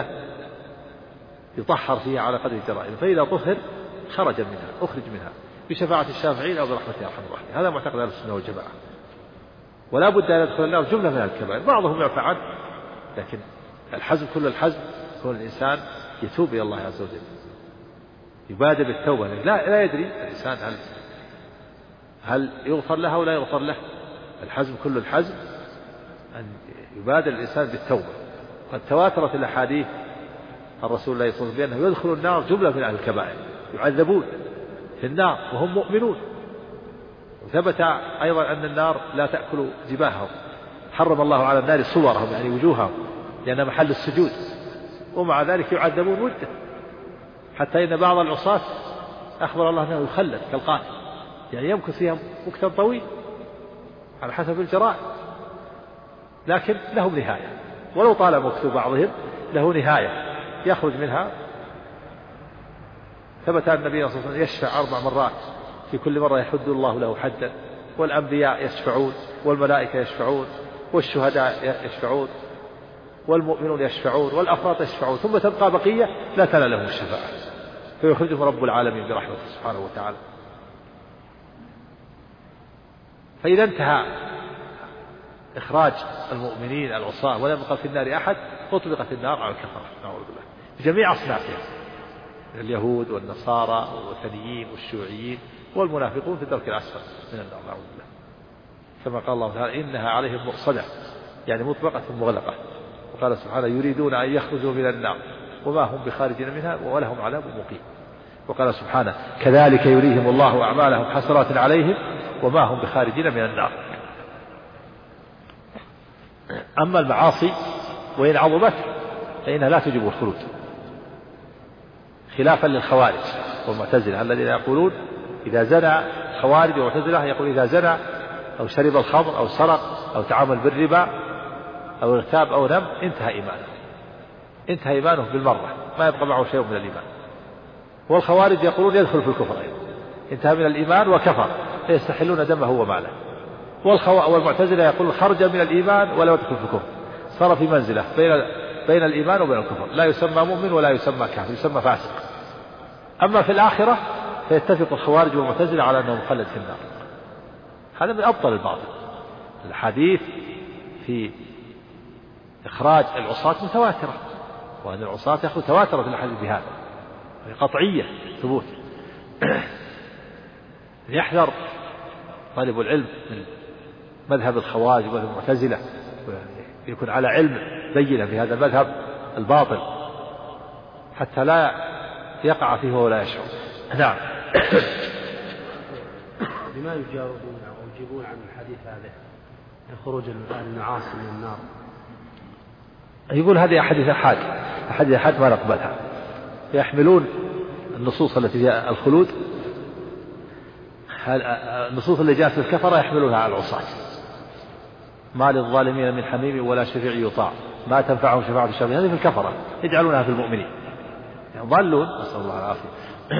يطهر فيها على قدر جرائم، فإذا طهر خرج منها أخرج منها بشفاعة الشافعين أو برحمة أرحم الراحمين. هذا معتقد أهل السنة والجماعة. ولا بد أن يدخل النار جملة من الكبائر، بعضهم يعفى عنه، لكن الحزم كل الحزم يكون الإنسان يتوب إلى الله عز وجل، يبادر بالتوبة، لا يدري الإنسان هل يغفر له أو لا يغفر له. الحزم كل الحزم أن يبادر الإنسان بالتوبة. قد تواترت الأحاديث عن رسول الله صلى الله عليه وسلم بأنه يدخل النار جملة من أهل الكبائر يعذبون في النار وهم مؤمنون. وثبت أيضا أن النار لا تأكل جباههم، حرم الله على النار صورهم يعني وجوههم لأنها محل السجود، ومع ذلك يعذبون مدة، حتى إن بعض العصاة أخبر الله أنه يخلد كالقاتل، يعني يمكث فيها وقتا طويل على حسب الجرائم، لكن لهم نهاية، ولو طال مكث بعضهم له نهاية يخرج منها. ثبت أن النبي صلى الله عليه وسلم يشفع 4 مرات، في كل مرة يحد الله له حدا، والأنبياء يشفعون والملائكة يشفعون والشهداء يشفعون والمؤمنون يشفعون والأفراط يشفعون، ثم تبقى بقية لا تنال لهم الشفاعة فيخرجهم رب العالمين برحمته سبحانه وتعالى. فإذا انتهى إخراج المؤمنين العصاة ولم يبقى في النار أحد أطلقت النار على الكفرة نعوذ بالله بجميع أصنافها، اليهود والنصارى والوثنيين والشيوعيين والمنافقون في الدرك الأسفل من النار نعوذ بالله، كما قال الله تعالى إنها عليهم مؤصدة يعني مطبقة مغلقة. وقال سبحانه يريدون أن يخرجوا من النار وما هم بخارجين منها ولهم عذاب مقيم. وقال سبحانه كذلك يريهم الله أعمالهم حسرات عليهم وما هم بخارجين من النار. أما المعاصي وإن عظمت فإنها لا تجب الخروج، خلافا للخوارج والمعتزلة الذين يقولون إذا زنى، خوارج ومعتزلة يقول إذا زنى أو شرب الخمر أو سرق أو تعامل بالربا أو اغتاب أو نم انتهى إيمانه بالمرة، ما يبقى معه شيء من الإيمان. والخوارج يقولون يدخل في الكفر، انتهى من الإيمان وكفر فيستحلون دمه وماله. والمعتزلة يقول خرج من الإيمان ولا يدخل في الكفر، صار في منزلة بين الإيمان وبين الكفر، لا يسمى مؤمن ولا يسمى كافر، يسمى فاسق. أما في الآخرة فيتفق الخوارج والمعتزلة على أنه مخلد في النار. هذا من أبطل الباطل. الحديث في إخراج العصاة متواترة، وأن العصاة يأخذ تواترت الحديث بهذا قطعية ثبوت. يحذر طالب العلم من مذهب الخوارج ومذهب المعتزلة، يكون على علم بينة بهذا المذهب الباطل حتى لا يقع فيه ولا يشعر. نعم. لما يجاوبون أو يجيبون عن الحديث هذا خروج المعاصي من النار؟ يقول هذه أحاديث أحاد ما نقبلها، يحملون النصوص التي فيها الخلود، النصوص اللي جاءت في الكفرة يحملونها على العصاة. ما للظالمين من حميم ولا شفيع يطاع ما تنفعهم شفاعة الشافعين. هذه في الكفرة يجعلونها في المؤمنين، يعني ضالون، نسأل الله العافية.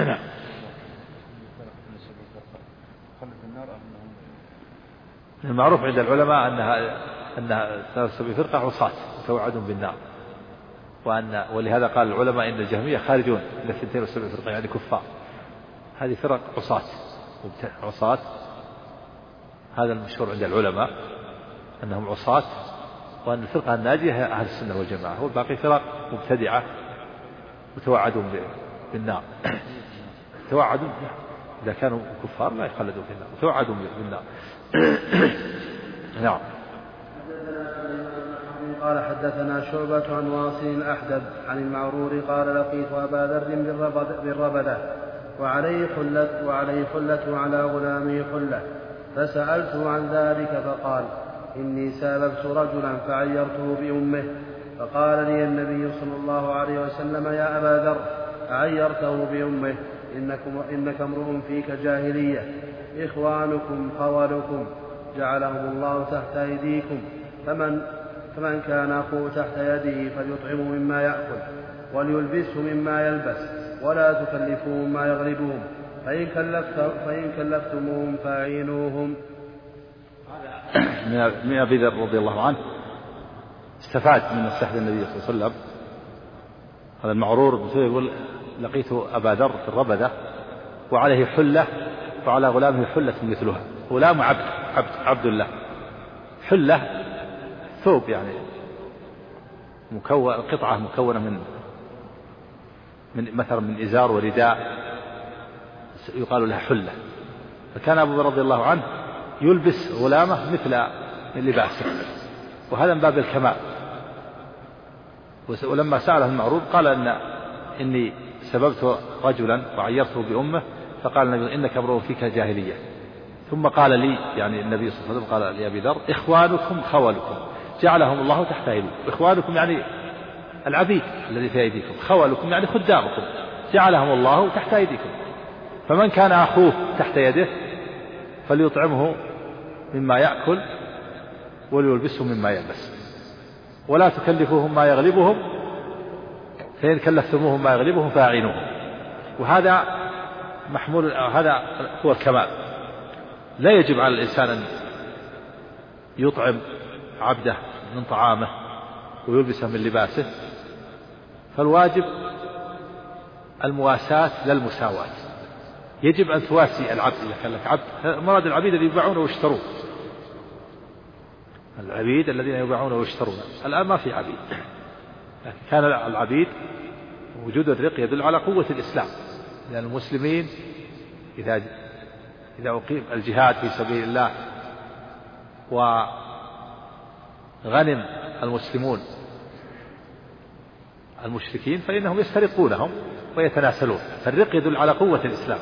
المعروف عند العلماء أنها 73 فرقة عصاة توعدهم بالنار، ولهذا قال العلماء إن الجهمية خارجون من 72 فرقة يعني كفار. هذه فرق عصاة، هذا المشهور عند العلماء أنهم عصاة، وأن الفرقة الناجية هي أهل السنة والجماعة، والباقي فرق مبتدعة وتوعدون بالنار. توعدون إذا كانوا كفار لا يخلدون في النار، توعدون بالنار. نعم. قال حدثنا شعبة عن واصل الأحدب عن المعرور قال لقيت أبا ذر بالربدة وعليه حلة وعلى غلامه حلة، فسألته عن ذلك فقال إني ساببت رجلا فعيرته بأمه، فقال لي النبي صلى الله عليه وسلم يا أبا ذر أعيرته بأمه إنك امرؤ فيك جاهلية، إخوانكم خولكم جعلهم الله تحت أيديكم، فمن كان أخوه تحت يده فليطعمه مما يأكل وليلبسه مما يلبس ولا تكلفوهم ما يغلبهم، فإن كلفتموهم فأعينوهم. من أبي ذر رضي الله عنه استفاد من نصيحة النبي صلى الله عليه وسلم. هذا المعرور يقول لقيت أبا ذر في الربدة وعليه حلة وعلى غلامه حلة مثلها. غلام عبد الله، حلة ثوب يعني قطعة مكونة من مثلا من إزار ورداء يقال لها حلة. فكان أبو رضي الله عنه يلبس غلامه مثل لباسه، وهذا من باب الكمال. ولما سأله المعروض قال إني سببت رجلا وعيرته بأمه، فقال النبي إنك امرؤ فيك جاهلية. ثم قال لي يعني النبي صلى الله عليه وسلم قال لأبي ذر إخوانكم خولكم جعلهم الله تحت أيديكم. إخوانكم يعني العبيد الذي في أيديكم، خولكم يعني خدامكم جعلهم الله تحت أيديكم، فمن كان أخوه تحت يده فليطعمه مما يأكل وليلبسه مما يلبس ولا تكلفوهم ما يغلبهم، فإن كلفتموهم ما يغلبهم فأعينوهم. وهذا محمول، هذا هو الكمال. لا يجب على الإنسان أن يطعم عبده من طعامه ويلبسه من لباسه، فالواجب المواساة لا المساواة. يجب أن تواسي العبد إذا كان لك عبد. مراد العبيد الذين يباعون ويشترون، العبيد الذين يباعون ويشترون. الآن ما في عبيد، لكن كان العبيد وجود الرق يدل على قوة الإسلام، لأن المسلمين إذا أقيم الجهاد في سبيل الله وغنم المسلمون المشركين فإنهم يسترقونهم ويتناسلون، فالرق يدل على قوة الإسلام.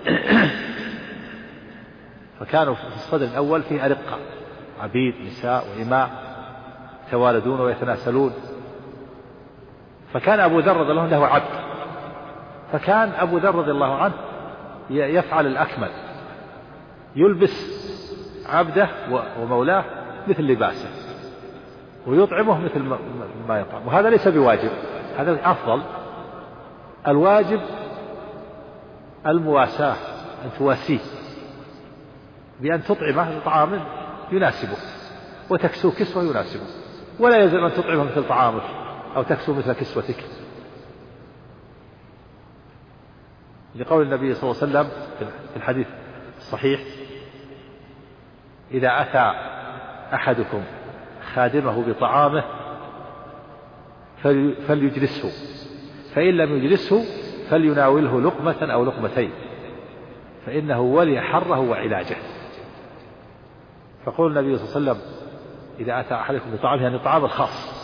فكانوا في الصدر الأول فيه أرقة، عبيد نساء وإماء يتوالدون ويتناسلون. فكان أبو ذر رضي الله عنه له عبد، فكان أبو ذر رضي الله عنه يفعل الأكمل، يلبس عبده ومولاه مثل لباسه ويطعمه مثل ما يطعم. وهذا ليس بواجب، هذا أفضل. الواجب المواساة، أن تواسيه بأن تطعمه طعام يناسبه وتكسو كسوة يناسبه، ولا يلزم أن تطعمه مثل طعامك أو تكسو مثل كسوتك، لقول النبي صلى الله عليه وسلم في الحديث الصحيح: إذا أتى أحدكم خادمه بطعامه فليجلسه، فإن لم يجلسه فليناوله لقمة أو لقمتين، فإنه ولي حره وعلاجه. فقول النبي صلى الله عليه وسلم: إذا أتى أحدكم بطعامه، يعني طعام الخاص،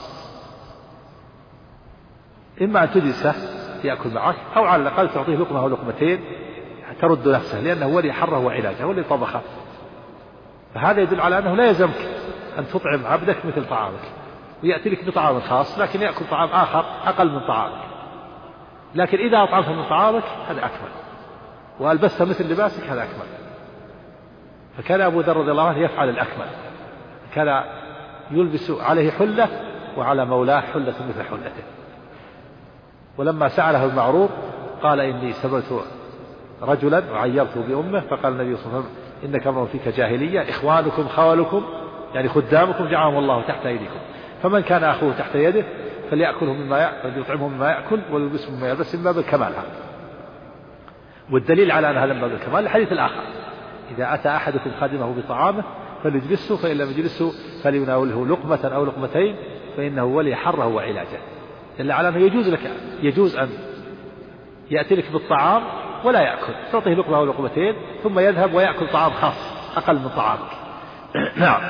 إما أن تجلسه يأكل معك، أو على الأقل تعطيه لقمة أو لقمتين ترد نفسه، لأنه ولي حره وعلاجه، ولي طبخه. فهذا يدل على أنه لا يلزمك أن تطعم عبدك مثل طعامك، ويأتي لك بطعام خاص لكن يأكل طعام آخر أقل من طعامك. لكن إذا أطعمت من طعامك هذا أكمل، وألبست مثل لباسك هذا أكمل. فكان أبو ذر رضي الله عنه يفعل الأكمل، كان يلبس عليه حلة وعلى مولاه حلة مثل حلته. ولما سأله المعروض قال إني سبلت رجلا وعيرته بأمه، فقال النبي صلى الله عليه وسلم إنك امرؤ فيك جاهلية، إخوانكم خوالكم يعني خدامكم جعلهم الله تحت أيديكم، فمن كان أخوه تحت يده فليأكله فليطعمه مما يأكل وليلبسه مما يلبس من باب الكمال. والدليل على أن هذا من باب الكمال الحديث الآخر: إذا أتى أحدكم خادمه بطعامه فليجلسه، فإن لم يجلسه فليناوله لقمة أو لقمتين فإنه ولي حره وعلاجه. دل على أنه يجوز أن يأتي لك بالطعام ولا يأكل، تعطيه لقمة أو لقمتين ثم يذهب ويأكل طعام خاص أقل من طعامك. نعم.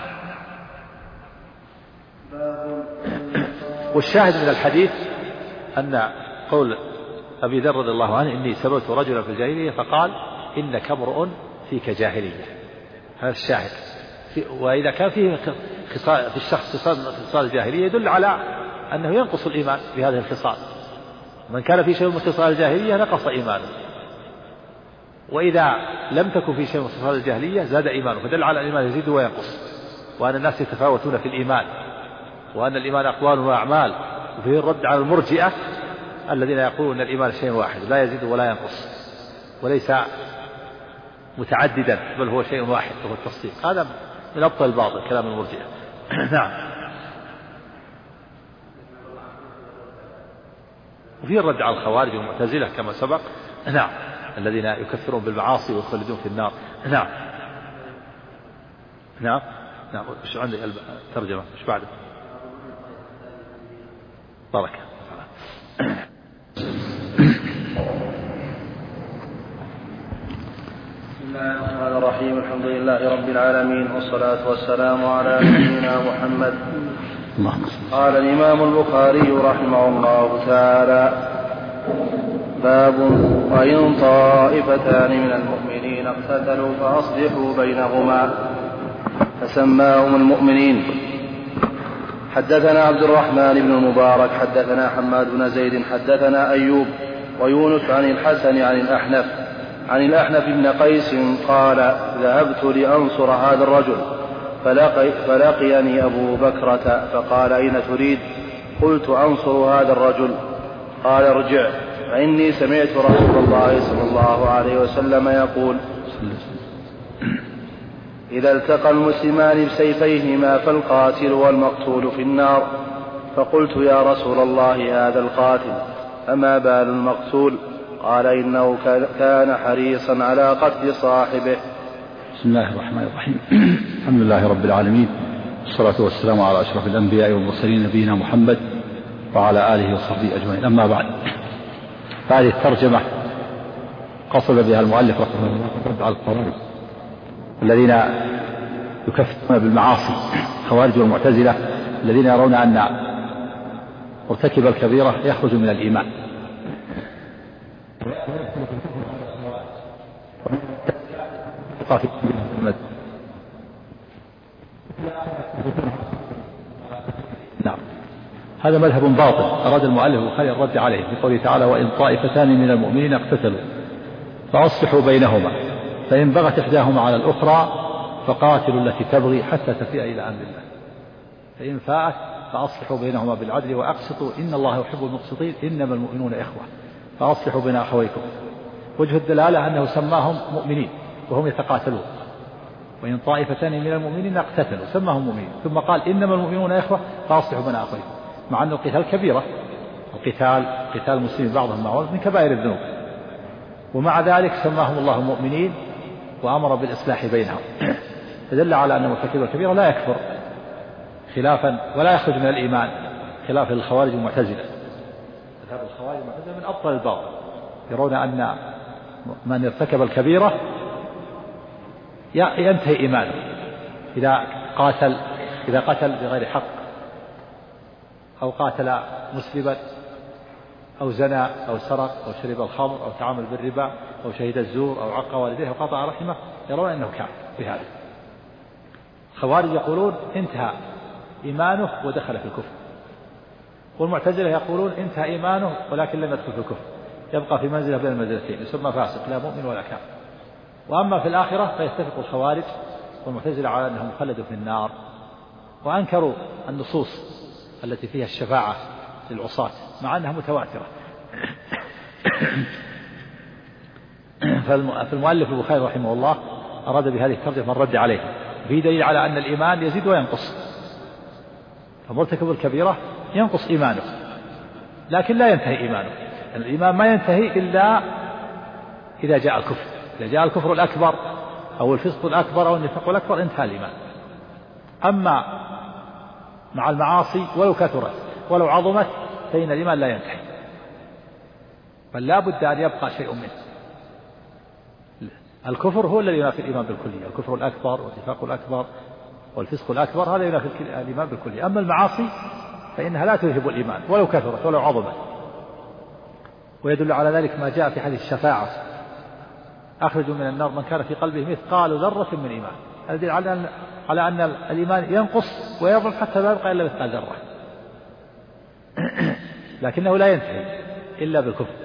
والشاهد من الحديث أن قول أبي ذر رضي الله عنه إني سببت رجلا في الجاهلية فقال إنك امرؤ فيك جاهلية، هذا الشاهد. وإذا كان فيه في الشخص خصال الجاهلية يدل على أنه ينقص الإيمان بهذه الخصال. من كان في شيء من خصال الجاهلية نقص إيمانه، وإذا لم تكن في شيء من خصال الجاهلية زاد إيمانه، فدل على أن الإيمان يزيد وينقص، وأن الناس يتفاوتون في الإيمان، وأن الإيمان أقوال وأعمال. وفيه الرد على المرجئة الذين يقولون أن الإيمان شيء واحد لا يزيد ولا ينقص وليس متعددا بل هو شيء واحد وهو التصديق. هذا من أبطل الباطل كلام المرجئة. نعم. وفيه الرد على الخوارج والمعتزلة كما سبق. نعم. الذين يكفرون بالمعاصي ويخلدون في النار. نعم. نعم. نعم. وش عندي الترجمة وش بعده؟ بركة. بسم الله الرحمن الرحيم. الحمد لله رب العالمين، والصلاة والسلام على نبينا محمد. قال الإمام البخاري رحمه الله تعالى: باب: وإن طائفتان من المؤمنين اقتتلوا فأصلحوا بينهما، فسماهم المؤمنين. حدثنا عبد الرحمن بن المبارك حدثنا حماد بن زيد حدثنا أيوب ويونس عن الحسن عن الأحنف بن قيس قال: ذهبت لأنصر هذا الرجل فلقيني أبو بكرة فقال: أين تريد؟ قلت: أنصر هذا الرجل. قال: ارجع، فإني سمعت رسول الله صلى الله عليه وسلم يقول: إذا التقى المسلمان بسيفيهما فالقاتل والمقتول في النار. فقلت: يا رسول الله، هذا القاتل، فما بال المقتول؟ قال: إنه كان حريصا على قتل صاحبه. بسم الله الرحمن الرحيم. الحمد لله رب العالمين، والصلاة والسلام على أشرف الأنبياء والمرسلين نبينا محمد وعلى آله وصحبه أجمعين. أما بعد، هذه الترجمة قصد بها المؤلف رحمه الله الرد على الخوارج الذين يكفرون بالمعاصي، خوارج والمعتزلة الذين يرون أن مرتكب الكبيرة يخرج من الإيمان. نعم. هذا مذهب باطل أراد المؤلف البخاري الرد عليه في قوله تعالى: وإن طائفتان من المؤمنين اقتتلوا فأصلحوا بينهما فإن بغت إحداهما على الأخرى فقاتلوا التي تبغي حتى تفيء إلى أمر الله فإن فاءت فأصلحوا بينهما بالعدل وأقسطوا إن الله يحب المقسطين إنما المؤمنون إخوة فأصلحوا بين أخويكم. وجه الدلالة أنه سماهم مؤمنين وهم يتقاتلون، وإن طائفتان من المؤمنين اقتتلوا سماهم مؤمنين، ثم قال إنما المؤمنون إخوة فأصلحوا بين أخويكم، مع أن القتال كبيرة، قتال المسلمين بعضهم مع بعض من كبائر الذنوب، ومع ذلك سماهم الله مؤمنين وأمر بالإصلاح بينهم. فدل على أن مرتكب الكبيرة لا يكفر خلافا ولا يخرج من الإيمان، خلاف الخوارج المعتزلة. مذهب الخوارج المعتزلة من أبطل الباطل، يرون أن من ارتكب الكبيرة ينتهي إيمانه إذا قتل بغير حق، أو قاتل مسلما، أو زنى، أو سرق، أو شرب الخمر، أو تعامل بالربا، أو شهد الزور، أو عق والديه، أو قطع رحمه، يرون أنه كافر بهذا. الخوارج يقولون انتهى إيمانه ودخل في الكفر، والمعتزلة يقولون انتهى إيمانه ولكن لم يدخل في الكفر، يبقى في منزلة بين المنزلتين، يسمى فاسق لا مؤمن ولا كافر. وأما في الآخرة فيتفق الخوارج والمعتزلة على أنهم خلدوا في النار، وأنكروا النصوص التي فيها الشفاعة للعصاة مع أنها متواترة. فالمؤلف البخاري رحمه الله أراد بهذه الترجمة الرد عليه، في دليل على أن الإيمان يزيد وينقص، فمرتكب الكبيرة ينقص إيمانه لكن لا ينتهي إيمانه. الإيمان ما ينتهي إلا إذا جاء الكفر، إذا جاء الكفر الأكبر أو الفسق الأكبر أو النفاق الأكبر انتهى الإيمان. أما مع المعاصي ولو كثرت ولو عظمت فإن الإيمان لا ينتهي، بل لا بد أن يبقى شيء منه. الكفر هو الذي ينافي الإيمان بالكلية، الكفر الأكبر والنفاق الأكبر والفسق الأكبر هذا ينافي الإيمان بالكلية. أما المعاصي فإنها لا تذهب الإيمان ولو كثرت ولو عظمت. ويدل على ذلك ما جاء في حديث الشفاعة: أخرجوا من النار من كان في قلبه مثقال ذرة من إيمان. هذا يدل على أن الإيمان ينقص ويضعف حتى لا يبقى إلا مثقال ذرة، لكنه لا ينتهي إلا بالكفر.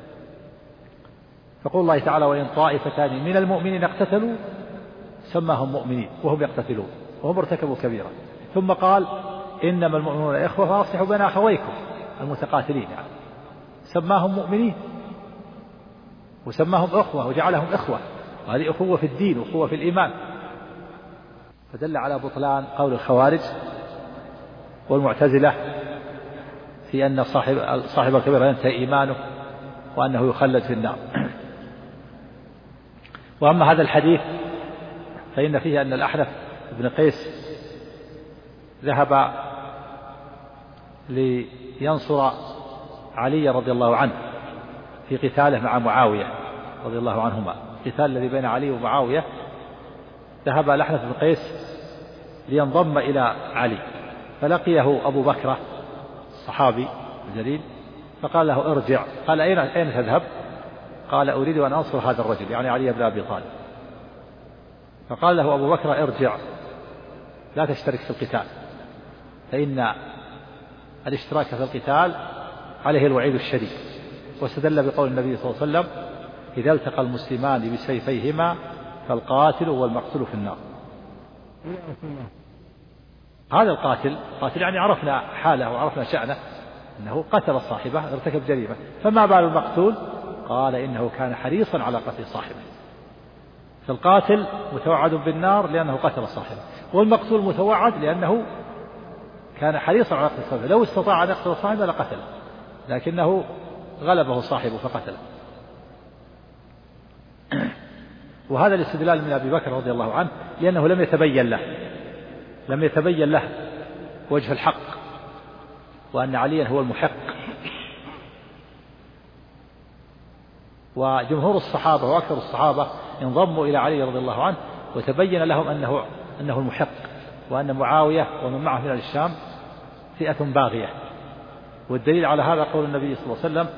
فقول الله تعالى: وإن طائفتان من المؤمنين اقتتلوا سماهم مؤمنين وهم يقتتلون وهم ارتكبوا كبيرة. ثم قال: إنما المؤمنون إخوة فأصلحوا بين أخويكم المتقاتلين، يعني سماهم مؤمنين وسماهم أخوة وجعلهم إخوة، وهذه أخوة في الدين وأخوة في الإيمان. فدل على بطلان قول الخوارج والمعتزلة في أن صاحب الكبيرة ينتهي إيمانه وأنه يخلد في النار. وأما هذا الحديث فإن فيه أن الأحنف بن قيس ذهب لينصر علي رضي الله عنه في قتاله مع معاوية رضي الله عنهما، القتال الذي بين علي ومعاوية. ذهب الأحنف بن قيس لينضم إلى علي، فلقيه أبو بكر الصحابي الجليل فقال له: ارجع. قال: أين تذهب؟ قال: أريد أن أنصر هذا الرجل، يعني علي بن أبي طالب. فقال له أبو بكر: ارجع، لا تشترك في القتال، فإن الاشتراك في القتال عليه الوعيد الشديد. واستدل بقول النبي صلى الله عليه وسلم: إذا التقى المسلمان بسيفيهما فالقاتل والمقتول في النار. هذا القاتل يعني عرفنا حاله وعرفنا شأنه، أنه قتل صاحبه ارتكب جريمة، فما بال المقتول؟ قال: إنه كان حريصا على قتل صاحبه. فالقاتل متوعد بالنار لأنه قتل صاحبه، والمقتول متوعد لأنه كان حريصا على قتل صاحبه، لو استطاع أن يقتل صاحبه لقتله، لكنه غلبه صاحبه فقتله. وهذا الاستدلال من أبي بكر رضي الله عنه لأنه لم يتبين له وجه الحق، وأن عليا هو المحق. وجمهور الصحابة وأكثر الصحابة انضموا إلى علي رضي الله عنه وتبين لهم أنه المحق، وأن معاوية ومن معه من الشام فئة باغية. والدليل على هذا قول النبي صلى الله عليه وسلم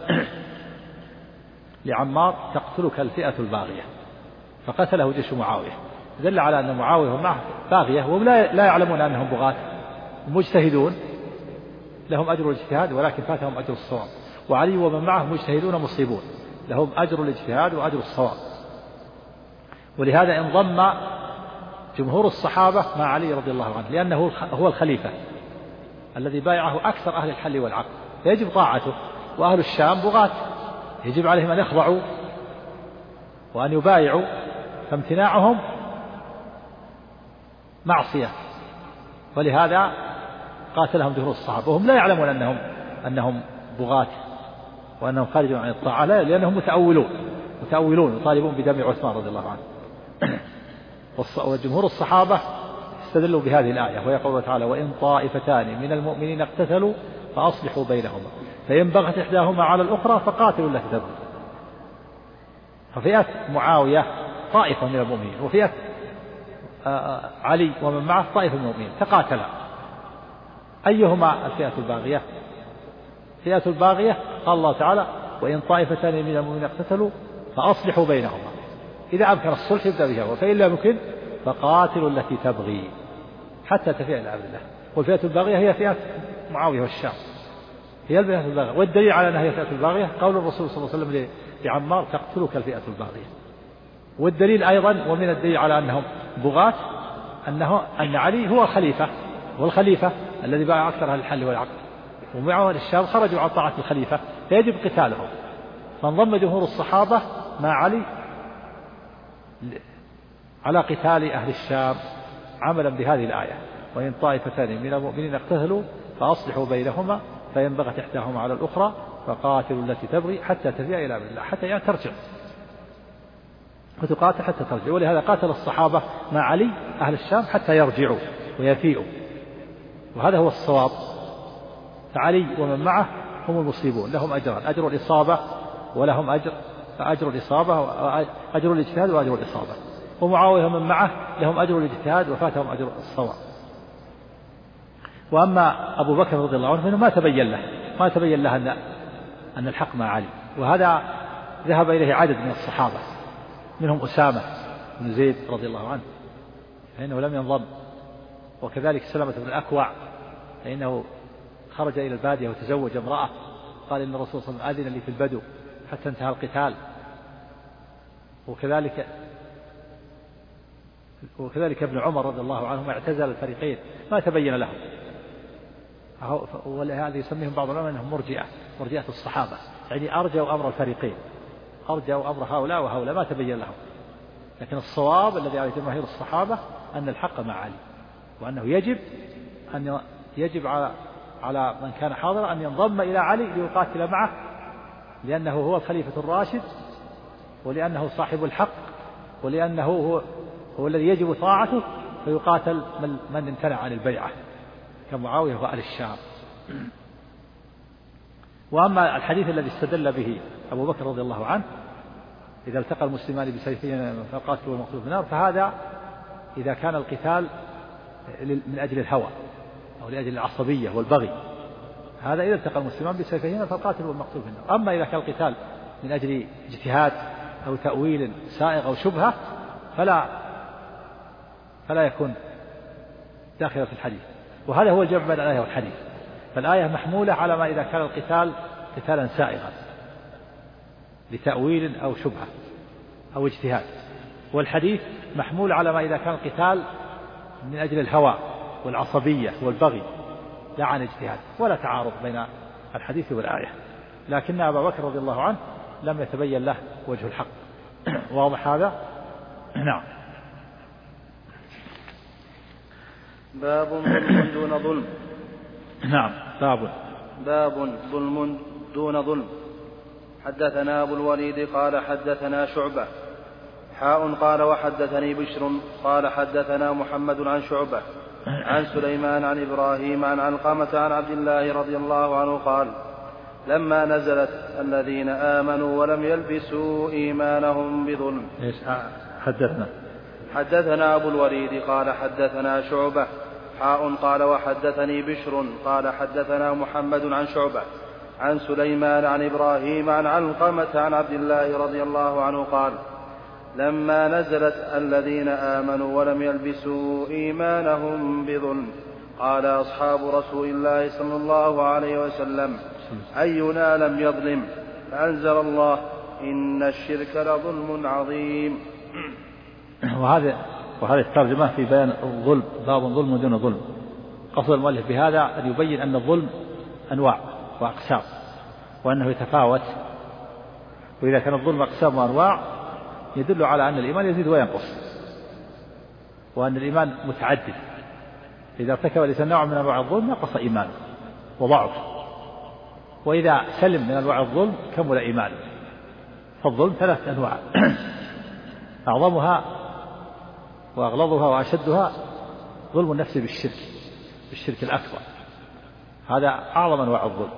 لعمار: تقتلك الفئة الباغية، فقتله جيش معاوية. دل على أن معاوية ومعه باغية، وهم لا يعلمون أنهم بغاة، مجتهدون لهم أجر الاجتهاد ولكن فاتهم أجر الصواب. وعلي ومن معه مجتهدون مصيبون لهم أجر الاجتهاد وأجر الصواب. ولهذا انضم جمهور الصحابة مع علي رضي الله عنه، لأنه هو الخليفة الذي بايعه أكثر أهل الحل والعقد، فيجب طاعته. وأهل الشام بغاة، يجب عليهم أن يخضعوا وأن يبايعوا، فامتناعهم معصية، ولهذا قاتلهم جمهور الصحابة، وهم لا يعلمون أنهم بغاة وأنهم خارجون عن الطاعة، لأنهم متأولون يطالبون بدم عثمان رضي الله عنه. وجمهور الصحابة استدلوا بهذه الآية، وهي قوله تعالى: وإن طائفتان من المؤمنين اقتتلوا فأصلحوا بينهما فإن بغت إحداهما على الأخرى فقاتلوا التي تبغي. ففئة معاوية طائفة من المؤمنين، وفئة علي ومن معه طائفة من المؤمنين تقاتلا. أيهما الفئة الباغية؟ فئة الباغية قال الله تعالى: وإن طائفتان من المؤمنين اقتتلوا فأصلحوا بينهما، إذا أمكن الصلح يبدأ بها، وفإن لم يمكن فقاتلوا التي تبغي حتى تفيء إلى أمر الله. والفئة الباغية هي فئة معاوية والشام. هي الفئة الباغية. والدليل على أنها هي الفئة الباغية قول الرسول صلى الله عليه وسلم لعمار تقتلك الفئة الباغية. والدليل أيضا ومن الدليل على أنهم بغاة أن علي هو الخليفة، والخليفة الذي باع أكثر أهل الحل والعقد، ومعه الشام خرجوا عن طاعة الخليفة فيجب قتالهم. فانضم جمهور الصحابة مع علي على قتال أهل الشام عملا بهذه الآية: وإن طائفتان من المؤمنين اقتتلوا فأصلحوا بينهما فإن بغت إحداهما على الأخرى فقاتلوا التي تبغي حتى تفيء إلى أمر الله، حتى يعني ترجع، وتقاتل حتى ترجع. ولهذا قاتل الصحابة مع علي أهل الشام حتى يرجعوا ويفيئوا، وهذا هو الصواب. فعلي ومن معه هم المصيبون، لهم أجران: أجر الإصابة ولهم أجر الإصابة وأجر الاجتهاد وأجر الإصابة. ومعاوية ومن معه لهم أجر الاجتهاد وفاتهم أجر الصواب. وأما أبو بكر رضي الله عنه فإنه ما تبين له أن الحق مع علي، وهذا ذهب إليه عدد من الصحابة منهم أسامة بن زيد رضي الله عنه فإنه لم ينضم، وكذلك سلمة بن الأكوع فإنه خرج إلى البادية وتزوج امرأة، قال إن الرسول صلى الله عليه وسلم أذن لي في البدو حتى انتهى القتال. وكذلك ابن عمر رضي الله عنهما اعتزل الفريقين ما تبين لهم، ولهذا يسميهم بعض العلماء أنهم مرجئة الصحابة، يعني أرجوا أمر الفريقين، أرجوا أمر هؤلاء وهؤلاء ما تبين لهم. لكن الصواب الذي عليه جماهير الصحابة أن الحق مع علي، وأنه يجب على من كان حاضرا أن ينضم إلى علي ليقاتل معه، لأنه هو الخليفة الراشد، ولأنه صاحب الحق، ولأنه هو الذي يجب طاعته، فيقاتل من امتنع عن البيعة كمعاوية وآل الشام. وأما الحديث الذي استدل به أبو بكر رضي الله عنه: إذا التقى المسلمان بسيفين فالقاتل والمقتول في النار، فهذا إذا كان القتال من أجل الهوى أو لأجل العصبية والبغي، هذا إذا التقى المسلمان بسيفين فالقاتل والمقتول في النار. أما إذا كان القتال من أجل اجتهاد أو تأويل سائغ أو شبهة فلا يكون داخل في الحديث. وهذا هو الجمع بين الآية والحديث. فالآية محمولة على ما إذا كان القتال قتالا سائغا لتأويل أو شبهة أو اجتهاد، والحديث محمول على ما إذا كان القتال من أجل الهوى والعصبية والبغي لا عن اجتهاد. ولا تعارض بين الحديث والآية، لكن أبا بكر رضي الله عنه لم يتبين له وجه الحق. واضح هذا؟ نعم. باب ظلم دون ظلم. نعم. باب ظلم دون ظلم. حدثنا أبو الوليد قال حدثنا شعبة قال وحدثني بشر قال حدثنا محمد عن شعبة عن سليمان عن إبراهيم عن علقمة عن عبد الله رضي الله عنه قال: لما نزلت الذين آمنوا ولم يلبسوا إيمانهم بظلم. حدثنا أبو الوليد قال حدثنا شعبة قال وحدثني بشر قال حدثنا محمد عن شعبة عن سليمان عن إبراهيم عن علقمة عن عبد الله رضي الله عنه قال: لما نزلت الذين آمنوا ولم يلبسوا إيمانهم بظلم قال أصحاب رسول الله صلى الله عليه وسلم: أينا لم يظلم؟ فأنزل الله: إن الشرك لظلم عظيم. وهذه الترجمة في بيان الظلم، باب ظلم دون ظلم. قصد المؤلف بهذا أن يبين أن الظلم أنواع وأقسام، وأنه يتفاوت، وإذا كان الظلم أقسام وأنواع يدل على أن الإيمان يزيد وينقص، وأن الإيمان متعدد. إذا ارتكب الإنسان نوع من أنواع الظلم نقص إيمانه وضعف، وإذا سلم من أنواع الظلم كمل إيمانه. فالظلم 3 أنواع أعظمها وأغلظها وأشدها ظلم النفس بالشرك الأكبر، هذا أعظم أنواع الظلم،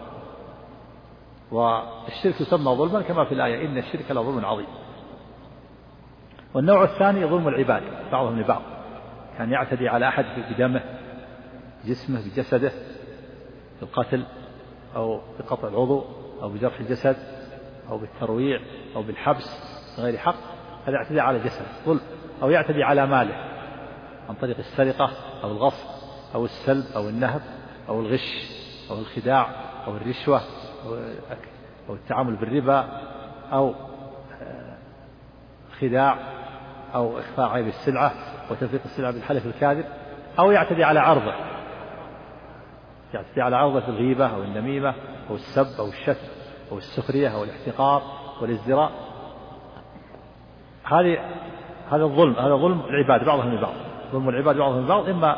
والشرك يسمى ظلما كما في الآية: إن الشرك لظلم عظيم. والنوع الثاني ظلم العباد بعضهم لبعض، كان يعتدي على أحد بدمه بجسمه بجسده بالقتل أو بقطع العضو أو بجرح الجسد أو بالترويع أو بالحبس غير حق، هذا يعتدي على جسده ظلم. أو يعتدي على ماله عن طريق السرقة أو الغصب أو السلب أو النهب أو الغش أو الخداع أو الرشوة أو التعامل بالربا أو خداع أو إخفاء عيب السلعة وتفريط السلعة بالحلف الكاذب، أو يعتدي على عرضه، يعتدي على عرضه في الغيبة أو النميمة أو السب أو الشتم أو السخرية أو الاحتقار والازدراء. هذا الظلم، هذا ظلم العباد بعضهم لبعض، ظلم العباد بعضهم لبعض، إما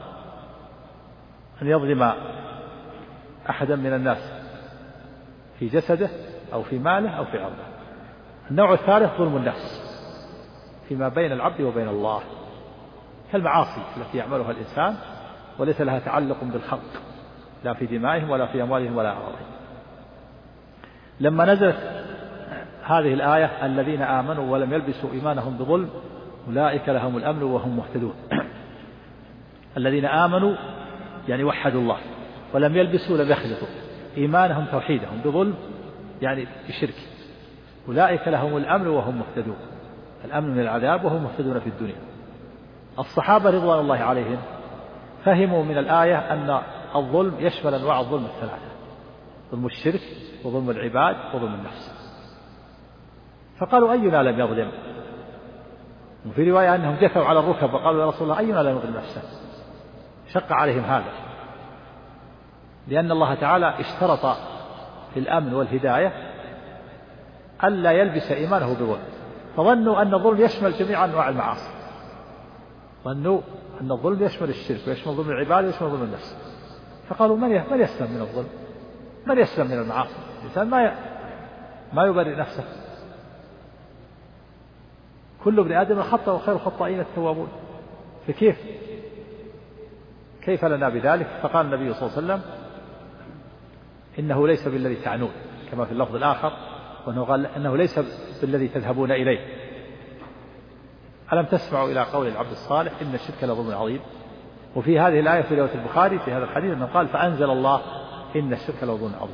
أن يظلم أحدا من الناس في جسده أو في ماله أو في عرضه. النوع الثالث ظلم النفس فيما بين العبد وبين الله، كالمعاصي التي يعملها الإنسان وليس لها تعلق بالخلق لا في دمائهم ولا في أموالهم ولا أعراضهم. لما نزلت هذه الآية الذين آمنوا ولم يلبسوا إيمانهم بظلم أولئك لهم الأمن وهم مهتدون، الذين آمنوا يعني وحدوا الله ولم يلبسوا لم يخلطوا إيمانهم توحيدهم بظلم يعني بشرك، أولئك لهم الأمن وهم مهتدون، الأمن من العذاب وهم مهتدون في الدنيا. الصحابة رضوان الله عليهم فهموا من الآية أن الظلم يشمل أنواع الظلم الثلاثة، ظلم الشرك وظلم العباد وظلم النفس، فقالوا أينا لم يظلم؟ وفي رواية أنهم جثوا على الركب وقالوا يا رسول الله أينا لم يظلم نفسه؟ شق عليهم هذا، لأن الله تعالى اشترط في الأمن والهداية ألا يلبس إيمانه بظلم، فظنوا أن الظلم يشمل جميع أنواع المعاصي، ظنوا أن الظلم يشمل الشرك ويشمل ظلم العباد ويشمل ظلم النفس، فقالوا من يسلم من الظلم؟ من يسلم من المعاصي؟ الإنسان ما يبرئ نفسه، كل ابن آدم خطأ وخير الخطائين التوابون، كيف لنا بذلك؟ فقال النبي صلى الله عليه وسلم إنه ليس بالذي تعنون، كما في اللفظ الآخر، وأنه قال إنه ليس بالذي تذهبون إليه. ألم تسمعوا إلى قول العبد الصالح إن الشرك لظلم عظيم؟ وفي هذه الآية في رواية البخاري في هذا الحديث أنه قال فأنزل الله إن الشرك لظلم عظيم.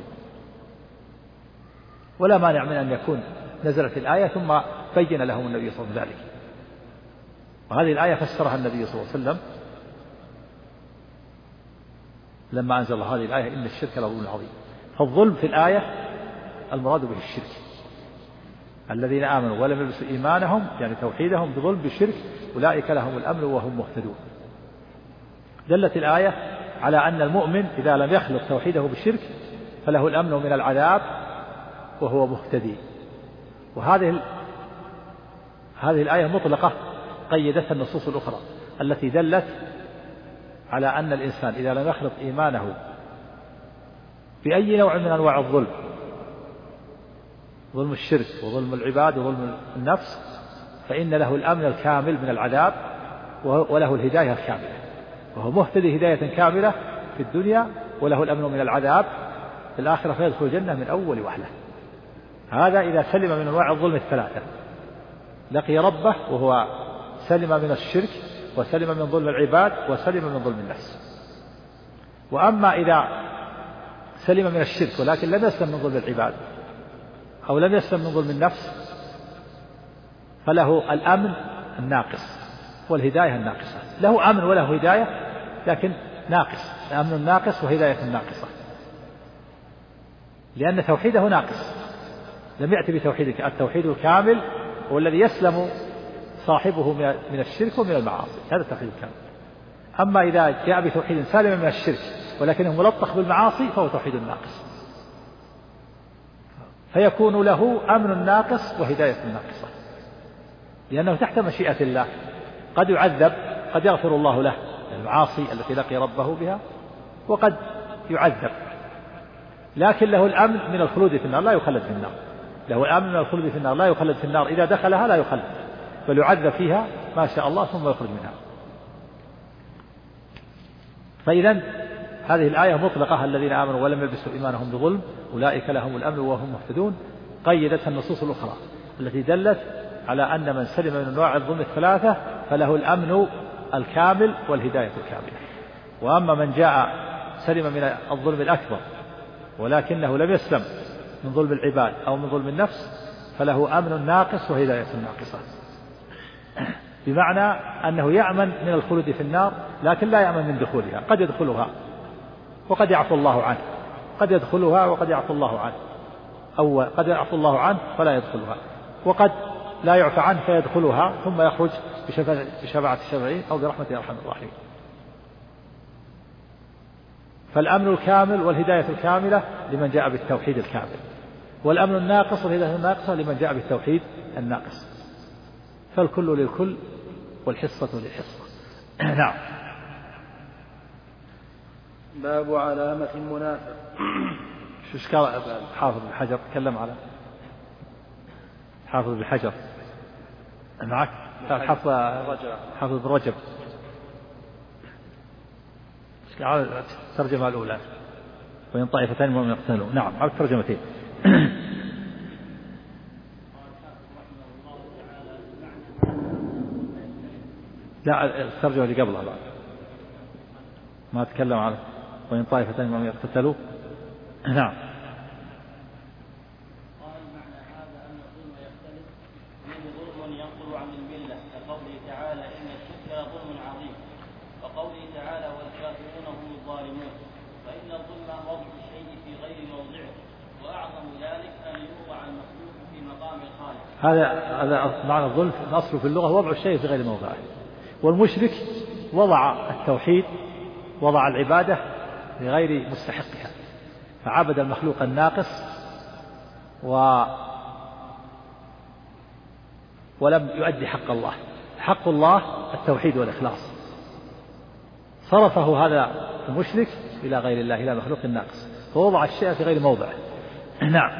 ولا مانع من أن يكون نزلت الآية ثم بين لهم النبي صلى الله عليه وسلم ذلك، وهذه الآية فسرها النبي صلى الله عليه وسلم لما أنزل هذه الآية إن الشرك لظلم عظيم. فالظلم في الآية المراد به الشرك، الذين آمنوا ولم يلبسوا إيمانهم يعني توحيدهم بظلم بالشرك أولئك لهم الأمن وهم مهتدون. دلت الآية على أن المؤمن إذا لم يخلط توحيده بالشرك فله الأمن من العذاب وهو مهتدي. وهذه الآية مطلقة قيدتها النصوص الأخرى التي دلت على أن الإنسان إذا لم يخلط إيمانه بأي نوع من أنواع الظلم، ظلم الشرك وظلم العباد وظلم النفس، فإن له الأمن الكامل من العذاب وله الهداية الكاملة، وهو مهتدي هداية كاملة في الدنيا وله الأمن من العذاب في الآخرة، فيدخل الجنة من أول وهلة. هذا إذا سلم من أنواع الظلم الثلاثة، لقي ربه وهو سلم من الشرك وسلم من ظلم العباد وسلم من ظلم النفس. وأما إذا سلم من الشرك ولكن لم يسلم من ظلم العباد أو لم يسلم من ظلم النفس فله الأمن الناقص والهداية الناقصة، له أمن وله هداية لكن ناقص، أمن ناقص وهداية ناقصة، لأن توحيده ناقص، لم يأتي بتوحيد التوحيد الكامل هو الذي يسلم صاحبه من الشرك ومن المعاصي، هذا التوحيد الكامل. أما إذا جاء بتوحيد سالم من الشرك ولكنه ملطخ بالمعاصي فهو توحيد ناقص، فيكون له أمن ناقص وهداية ناقصة، لأنه تحت مشيئة الله، قد يعذب، قد يغفر الله له المعاصي التي لقي ربه بها، وقد يعذب، لكن له الأمن من الخلود في النار لا يخلد في النار، له الأمن من الخلود في النار لا يخلد في النار، إذا دخلها لا يخلد بل يعذب فيها ما شاء الله ثم يخرج منها. فإذا هذه الآية مطلقة الذين آمنوا ولم يلبسوا إيمانهم بظلم أولئك لهم الأمن وهم مهتدون، قيدتها النصوص الأخرى التي دلت على أن من سلم من أنواع الظلم الثلاثة فله الأمن الكامل والهداية الكاملة. وأما من جاء سلم من الظلم الأكبر ولكنه لم يسلم من ظلم العباد أو من ظلم النفس فله أمن ناقص وهداية ناقصة، بمعنى أنه يأمن من الخلود في النار لكن لا يأمن من دخولها، قد يدخلها وقد يعفو الله عنه قد يدخلها وقد يعفو الله عنه، أو قد يعفو الله عنه فلا يدخلها، وقد لا يعفى عنه فيدخلها ثم يخرج بشفاعة الشافعين أو برحمة أرحم الراحمين. فالأمن الكامل والهداية الكاملة لمن جاء بالتوحيد الكامل، والأمن الناقص والهداية الناقصة لمن جاء بالتوحيد الناقص، فالكل للكل والحصة للحصة. نعم. باب علامة المنافق. شو إشكال حافظ بن حجر تكلم على حافظ بن حجر معك حافظ بن رجب على الترجمة الأولى وإن طائفتين منهم يقتتلوا. نعم على الترجمتين. لا الترجمة اللي قبلها بعد ما أتكلم على وإن طائفتين منهم يقتتلوا. نعم. قال معنى هذا أن الظلم يختلف منه ظلم ينقل عن الملة كقوله تعالى إن الشرك ظلم عظيم، وقوله تعالى والكافرون هم الظالمون، فإن الظلم وضع الشيء في غير موضعه، وأعظم ذلك أن يوضع المخلوق في مقام الخالق. هذا معنى الظلم الأصل في اللغة وضع الشيء في غير موضعه، والمشرك وضع التوحيد وضع العبادة لغير مستحقها، فعبد المخلوق الناقص ولم يؤدي حق الله. حق الله التوحيد والإخلاص، صرفه هذا المشرك إلى غير الله إلى مخلوق ناقص، فوضع الشيء في غير موضعه. نعم.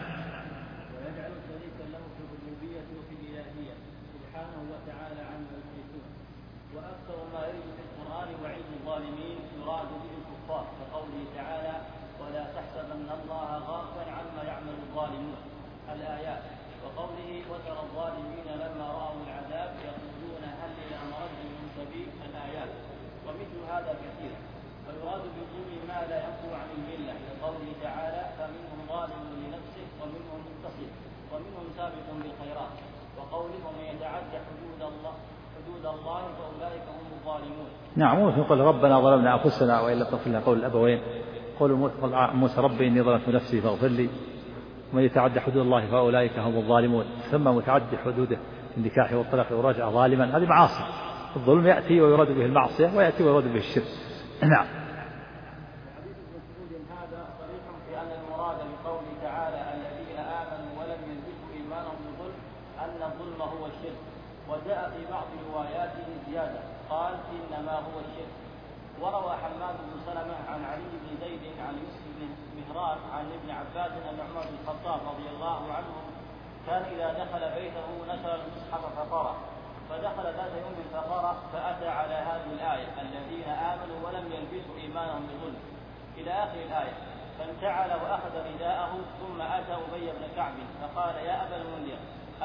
ويجعل شريكا له في الربوبية وفي الإلهية سبحانه وتعالى عما يشركون. وأكثر ما يرد في القرآن وعيد الظالمين يراد به الكفار كقوله تعالى ولا تحسبن الله غافلا عما يعمل الظالمون الآيات، وقوله وترى الظالمين لما رأوا العذاب يقولون هل إلى مرد من سبيل الآيات، ومثل هذا كثير. ويراد بالظلم ما لا ينفو عن الملة كقوله تعالى فمنهم ظالم لنفسه ومنهم مقتصد ومنهم سابق بالخيرات، وقوله ومن يتعدى حدود الله فأولئك هم الظالمون. نعم. يقول ربنا ظلمنا أنفسنا وإن لم تغفر لنا قول الأبوين، قول موسى ربي إني ظلمت نفسي فاغفر لي، ومن يتعدى حدود الله فأولئك هم الظالمون. ثم متعدي حدوده النكاح والطلاق والرجعة ظالما، هذه معاصي. الظلم يأتي ويراد به المعصية ويأتي ويراد به الشرك. نعم. وحديث ابن مسعود هذا صريح في أن المراد بقوله تعالى الذين آمنوا ولم يلبسوا إيمانهم بظلم أن الظلم هو الشرك. وجاء في بعض رواياته زيادة قال إنما هو الشرك. وروى حماد بن سلمة عن علي بن زيد عن يوسف بن مهران عن ابن عباس أن عمر بن الخطاب رضي الله عنه كان إذا دخل بيته نشر المصحف فقرأ، فدخل ذات يوم فقرأ فأتى على هذه الآية الذين آمنوا ولم يلبسوا إيمانهم بظلم إلى آخر الآية، فانتعل وأخذ رداءه ثم أتى أبي بن كعب فقال يا أبا المنذر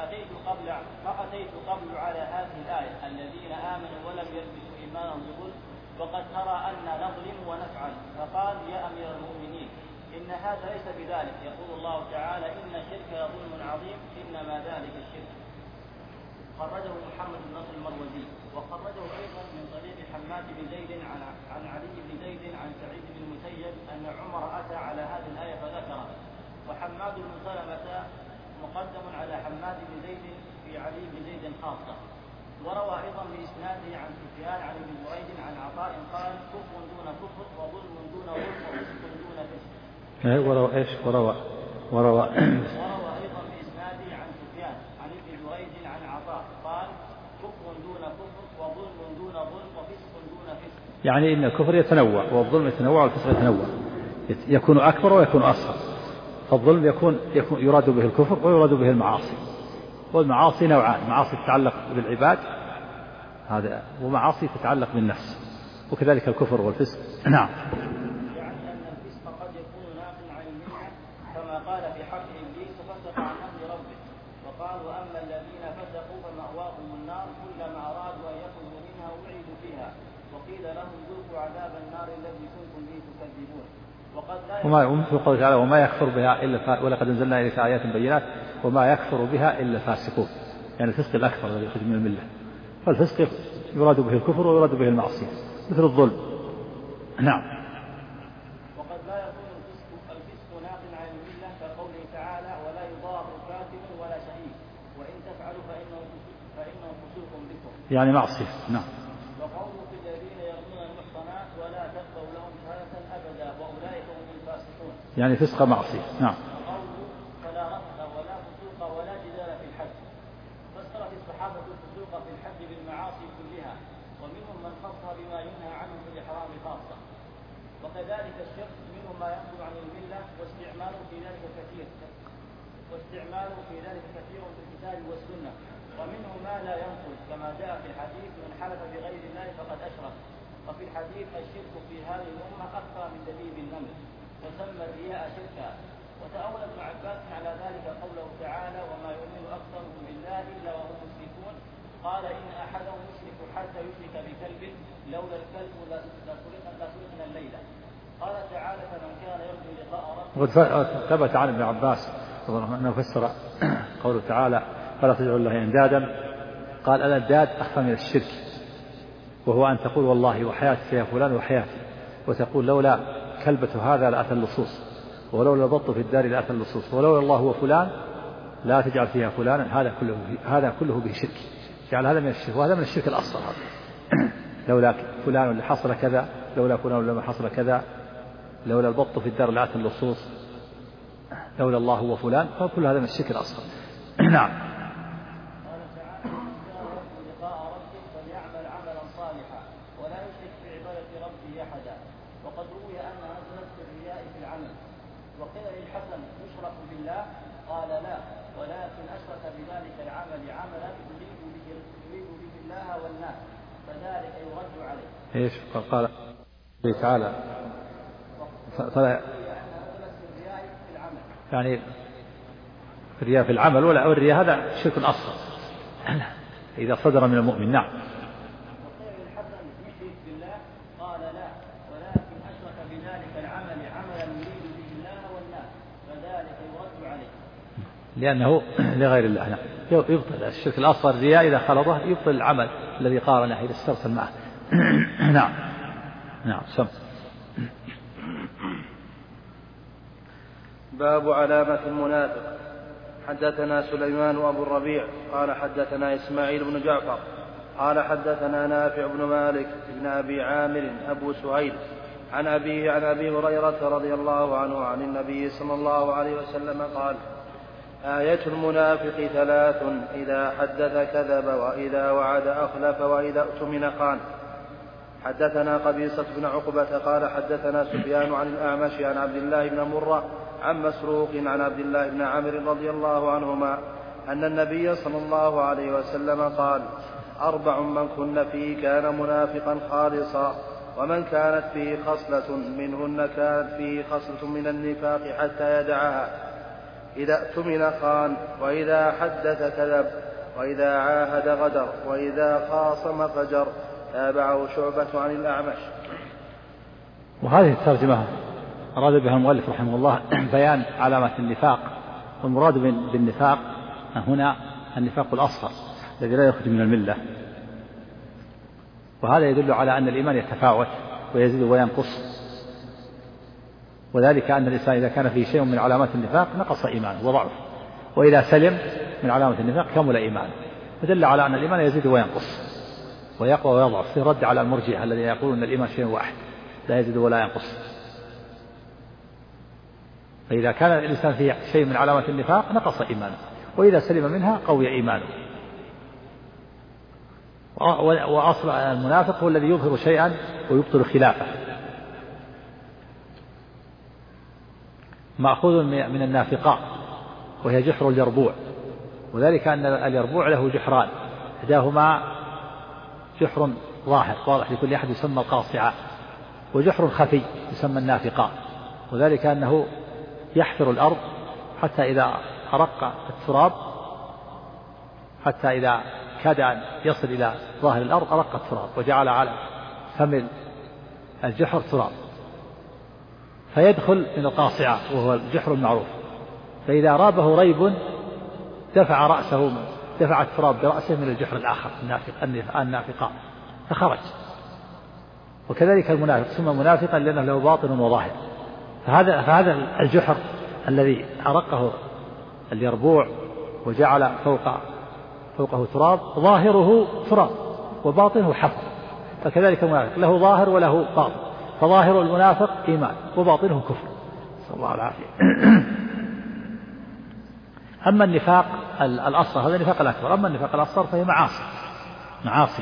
أتيت قبل على هذه الآية الذين آمنوا ولم يلبسوا إيمانهم بظلم وقد ترى أن نظلم ونفعل، فقال يا أمير المؤمنين إن هذا ليس بذلك، يقول الله تعالى إن الشرك ظلم عظيم إنما ذلك الشرك. خرجه محمد بن نصر المروزي، وخرجه أيضا من طريق حماد بن زيد عن علي بن زيد عن سعيد بن المسيب أن عمر أتى على هذه الآية فذكره. وحماد بن سلمة مقدم على حماد بن زيد في علي بن زيد خاصة. وروى أيضا بإسناده عن سفيان عن ابن بريد عن عطاء قال كفر دون كفر وظلم دون ظلم وفسق دون فسق. وروى أيضا بإسناده عن سفيان عن ابن بريد عن عطاء قال كفر دون كفر وظلم دون ظلم وفسق دون فسق. يعني إن الكفر يتنوع والظلم يتنوع والفسق يتنوع، يكون أكبر ويكون أصغر. فالظلم يكون يراد به الكفر ويراد به المعاصي، والمعاصي نوعان: معاصي تتعلق بالعباد هذا، ومعاصي تتعلق بالنفس، وكذلك الكفر والفسق. نعم. يعني أن الفسق قد يكون ناقلا عن المنة كما قال في حق إبليس فسق عن أمر ربه، وقال وأما الذين فسقوا فمأواهم النار كلما أرادوا أن يخرجوا منها أعيدوا فيها وقيل لهم ذوقوا عذاب النار الذي كنتم به تكذبون. وما قال تعالى وما يكفر بها إلا ولقد أنزلنا إليك آيات بينات وما يكفر بها إلا الفاسقون، يعني الفسق الأكبر الذي يخرج من الملة. فالفسق يراد به الكفر ويراد به المعصية مثل الظلم. نعم. وقد لا يكون الفسق يعني معصية. نعم. وقوله في الذين يرمون المحصنات ولا تقبلوا لهم شهادة أبدا وأولئك هم الفاسقون، يعني فسق معصية. نعم. وقوله فلا رفث ولا فسوق ولا جدال في الحج، فسرت الصحابة الفسوق في الحج بالمعاصي كلها، ومنهم من خصها بما ينهى عنه في الإحرام خاصة، وكذلك الشرك منهم ما ينقل عن الملة واستعماله في ذلك كثير في الكتاب والسنة، ومنه ما لا ينقل كما جاء في الحديث من حلف بغير الله فقد أشرك، وفي الحديث الشرك في هذه الأمة أكثر من دبيب النمل، وسمى الرياء شركا. وتأول ابن عباس على ذلك قوله تعالى وما يؤمن أكثرهم بالله إلا وهم مشركون، قال إن أحدهم يشرك حتى يشرك بكلب لولا الكلب لسرقنا الليلة. قال تعالى فمن كان يرجو لقاء ربه. ثبت عن ابن عباس أنه فسر قوله تعالى فلا تجعلوا الله اندادا، قال الانداد أخفى من الشرك، وهو أن تقول والله وحياتك يا فلان وحياتي، وتقول لولا كلبة هذا لأتى اللصوص، ولولا البط في الدار لأتى اللصوص، ولولا الله وفلان لا تجعل فيها فلانا، هذا كله به شرك. جعل هذا من الشرك، وهذا من الشرك الأصغر. لولا فلان اللي حصل كذا، لولا فلان لما حصل كذا، لولا البط في الدار لأتى اللصوص، لولا الله وفلان، فكل هذا من الشرك الأصغر. نعم. قال تعالى من كان يرجو لقاء ربه فليعمل عملا صالحا ولا يشرك بعبادة ربه أحدا. وقد روي أنها نزلت في الرياء في العمل. وقيل للحسن يشرك بالله، قال لا، ولكن أشرك بذلك العمل عملا يريد به الله والناس، فذلك يرد عليه. ايش قال تعالى؟ فلا يعني الرياء في العمل ولا الرياء هذا شرك أصغر إذا صدر من المؤمن. نعم. وقيل للحسن يشرك بالله، قال لا، ولكن أشرك بذلك العمل عملا يريد به الله والناس، فذلك يرد عليه لأنه لغير الله. نعم. يبطل الشرك الأصغر الرياء إذا خلطه، يبطل العمل الذي قارنه إذا استرسل معه. نعم. نعم. سم. باب علامة المنافق. حدثنا سليمان أبو الربيع قال حدثنا إسماعيل بن جعفر قال حدثنا نافع بن مالك بن أبي عامر أبو سهيل عن أبيه عن أبي هريرة رضي الله عنه عن النبي صلى الله عليه وسلم قال آية المنافق ثلاث: إذا حدث كذب، وإذا وعد أخلف، وإذا اؤتمن خان. حدثنا قبيصة بن عقبة قال حدثنا سفيان عن الأعمش عن عبد الله بن مرة عن مسروق عن عبد الله بن عمرو رضي الله عنهما أن النبي صلى الله عليه وسلم قال: 4 من كن فيه كان منافقا خالصا، ومن كانت فيه خصلة منهن كانت فيه خصلة من النفاق حتى يدعها: إذا اؤتمن خان، وإذا حدث كذب، وإذا عاهد غدر، وإذا خاصم فجر. تابعه شعبة عن الأعمش. وهذه الترجمة أراد بها المؤلف رحمه الله بيان علامة النفاق، والمراد بالنفاق هنا النفاق الأصغر الذي لا يخرج من الملة، وهذا يدل على أن الإيمان يتفاوت ويزيد وينقص، وذلك أن الإنسان إذا كان فيه شيء من علامات النفاق نقص إيمانه وضعف، وإذا سلم من علامة النفاق كمل إيمانه، فدل على أن الإيمان يزيد وينقص ويقوى ويضعف، في رد على المرجئة الذين يقولون أن الإيمان شيء واحد لا يزيد ولا ينقص. فإذا كان الإنسان فيه شيء من علامات النفاق نقص إيمانه، وإذا سلم منها قوي إيمانه. وأصل المنافق هو الذي يظهر شيئا ويبطل خلافه، مأخوذ من النافقاء وهي جحر اليربوع، وذلك أن اليربوع له جحران، إحداهما جحر ظاهر واضح لكل أحد يسمى القاصعة، وجحر خفي يسمى النافقاء، وذلك أنه يحفر الأرض حتى إذا أرق التراب، حتى إذا كاد أن يصل إلى ظاهر الأرض أرق التراب وجعل على فم الجحر تراب، فيدخل من القاصعة وهو الجحر المعروف، فإذا رابه ريب دفع التراب برأسه من الجحر الآخر النافقاء فخرج. وكذلك المنافق سمى منافقا لأنه له باطن وظاهر، فهذا الجحر الذي أرقه اليربوع وجعل فوقه تراب ظاهره تراب وباطنه حفظ، فكذلك المنافق له ظاهر وله باطن، فظاهر المنافق إيمان وباطنه كفر، نسأل الله العافية. أما النفاق الأصغر هذا النفاق الأكبر، أما النفاق الأصغر فهي معاصي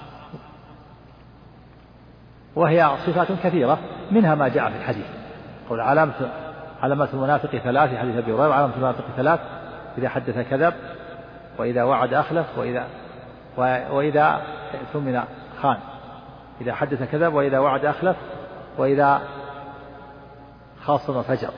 وهي صفات كثيرة، منها ما جاء في الحديث، قول علامة المنافق ثلاث، حديث أبي هريرة علامة المنافق ثلاث: إذا حدث كذب، وإذا وعد أخلف، وإذا اؤتمن خان. إذا حدث كذب، وإذا وعد أخلف، وإذا خاصم فجر.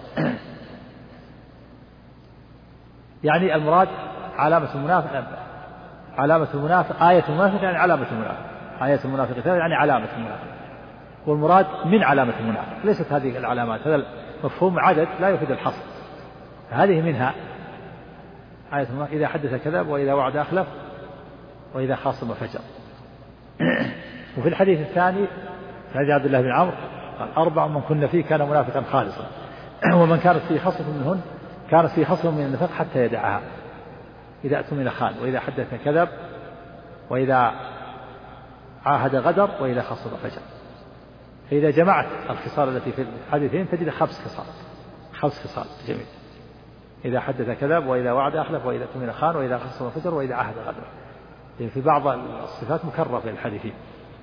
يعني المراد علامة المنافق آية المنافق يعني علامة المنافق، آية المنافق ثلاث يعني علامة المنافق، والمراد من علامة المنافق، ليست هذه العلامات، هذا مفهوم عدد لا يفيد الحصر، هذه منها آية المنافق: إذا حدث كذب، وإذا وعد أخلف، وإذا خاصم فجر. وفي الحديث الثاني حديث عبد الله بن عمرو قال: 4 من كن فيه كان منافقا خالصا، ومن كانت فيه خصلة منهن كانت فيه خصلة من النفاق حتى يدعها: إذا اؤتمن خان، وإذا حدث كذب، وإذا عاهد غدر، وإذا خصم فجر. فإذا جمعت الخصال التي في الحديثين تجد 5 خصال جميل: إذا حدث كذب، وإذا وعد أخلف، وإذا اؤتمن خان، وإذا خصم فجر، وإذا عاهد غدر. في بعض الصفات مكررة في الحديثين،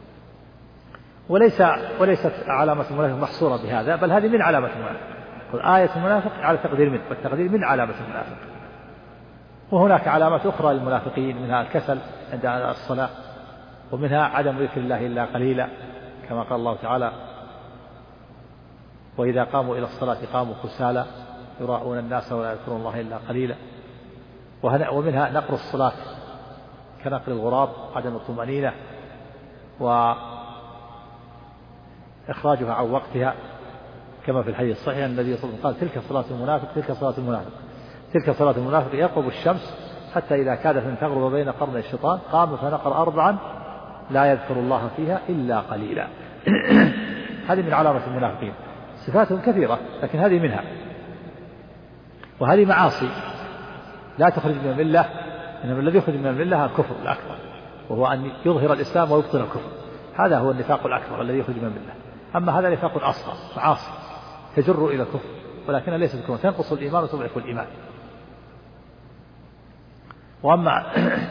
وليست علامة المنافق محصورة بهذا، بل هذه من علامة المنافق. آية المنافق على التقدير من، والتقدير من علامة المنافق. وهناك علامات أخرى للمنافقين، منها الكسل عند الصلاة، ومنها عدم ذكر الله إلا قليلا، كما قال الله تعالى: وإذا قاموا إلى الصلاة قاموا كسالى يراءون الناس ولا يذكرون الله إلا قليلا. ومنها نقر الصلاة كنقر الغراب، عدم الطمأنينة، وإخراجها عن وقتها، كما في الحديث الصحيح الذي قال: تلك صلاة المنافق، تلك صلاة المنافق، تلك صلاة المنافق يقرب الشمس حتى إذا كادت أن تغرب بين قرني الشيطان قام فنقر 4 لا يذكر الله فيها إلا قليلا. هذه من علامة المنافقين، صفاتهم كثيرة لكن هذه منها. وهذه معاصي لا تخرج من الملة، إنما الذي يخرج من الملة الكفر الأكبر، وهو أن يظهر الإسلام ويبطن الكفر، هذا هو النفاق الأكبر الذي يخرج من الملة. أما هذا نفاق أصغر، معاصي تجر إلى الكفر ولكنها ليست كفر، تنقص الإيمان وتضعف الإيمان. وأما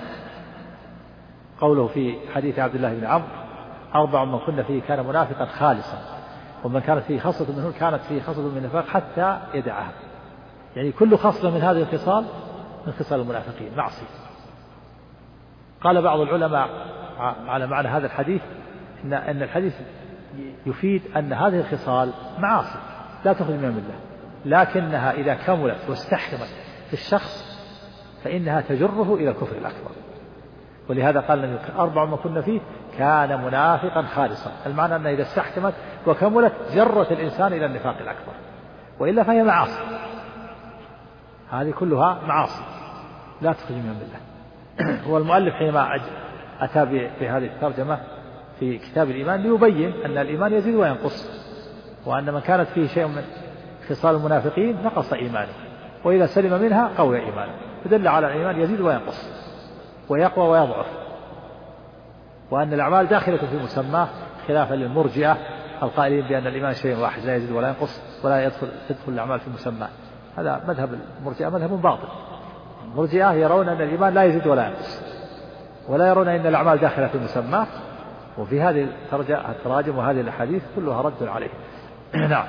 قوله في حديث عبد الله بن عمرو: 4 من كن فيه كان منافقا خالصا، ومن كانت فيه خصلة منه كانت فيه خصلة من النفاق حتى يدعها، يعني كل خصلة من هذه الخصال من خصال المنافقين معصية. قال بعض العلماء على معنى هذا الحديث إن الحديث يفيد أن هذه الخصال معاصي لا تخرج من الملة، لكنها إذا كملت واستحكمت في الشخص فإنها تجره إلى الكفر الأكبر. ولهذا قال النبي: 4 من كن فيه كان منافقا خالصا، المعنى أنها إذا استحكمت وكملت جرت الإنسان إلى النفاق الأكبر، وإلا فهي معاصي، هذه كلها معاصي لا تخرج من الملة. هو المؤلف حينما أتى بهذه الترجمة في كتاب الإيمان ليبين أن الإيمان يزيد وينقص، وأن من كانت فيه شيء من خصال المنافقين نقص إيمانه، وإذا سلم منها قوي إيمانه، فدل على الإيمان يزيد وينقص ويقوى ويضعف، وأن الأعمال داخلة في مسماه، خلافا للمرجئة القائلين بأن الإيمان شيء واحد لا يزيد ولا ينقص ولا تدخل الأعمال في مسماه. هذا مذهب المرجئة مذهب باطل. المرجئة يرون أن الإيمان لا يزيد ولا ينقص، ولا يرون أن الأعمال داخلة في مسماه. وفي هذه التراجم وهذه الأحاديث كلها رد عليه. نعم.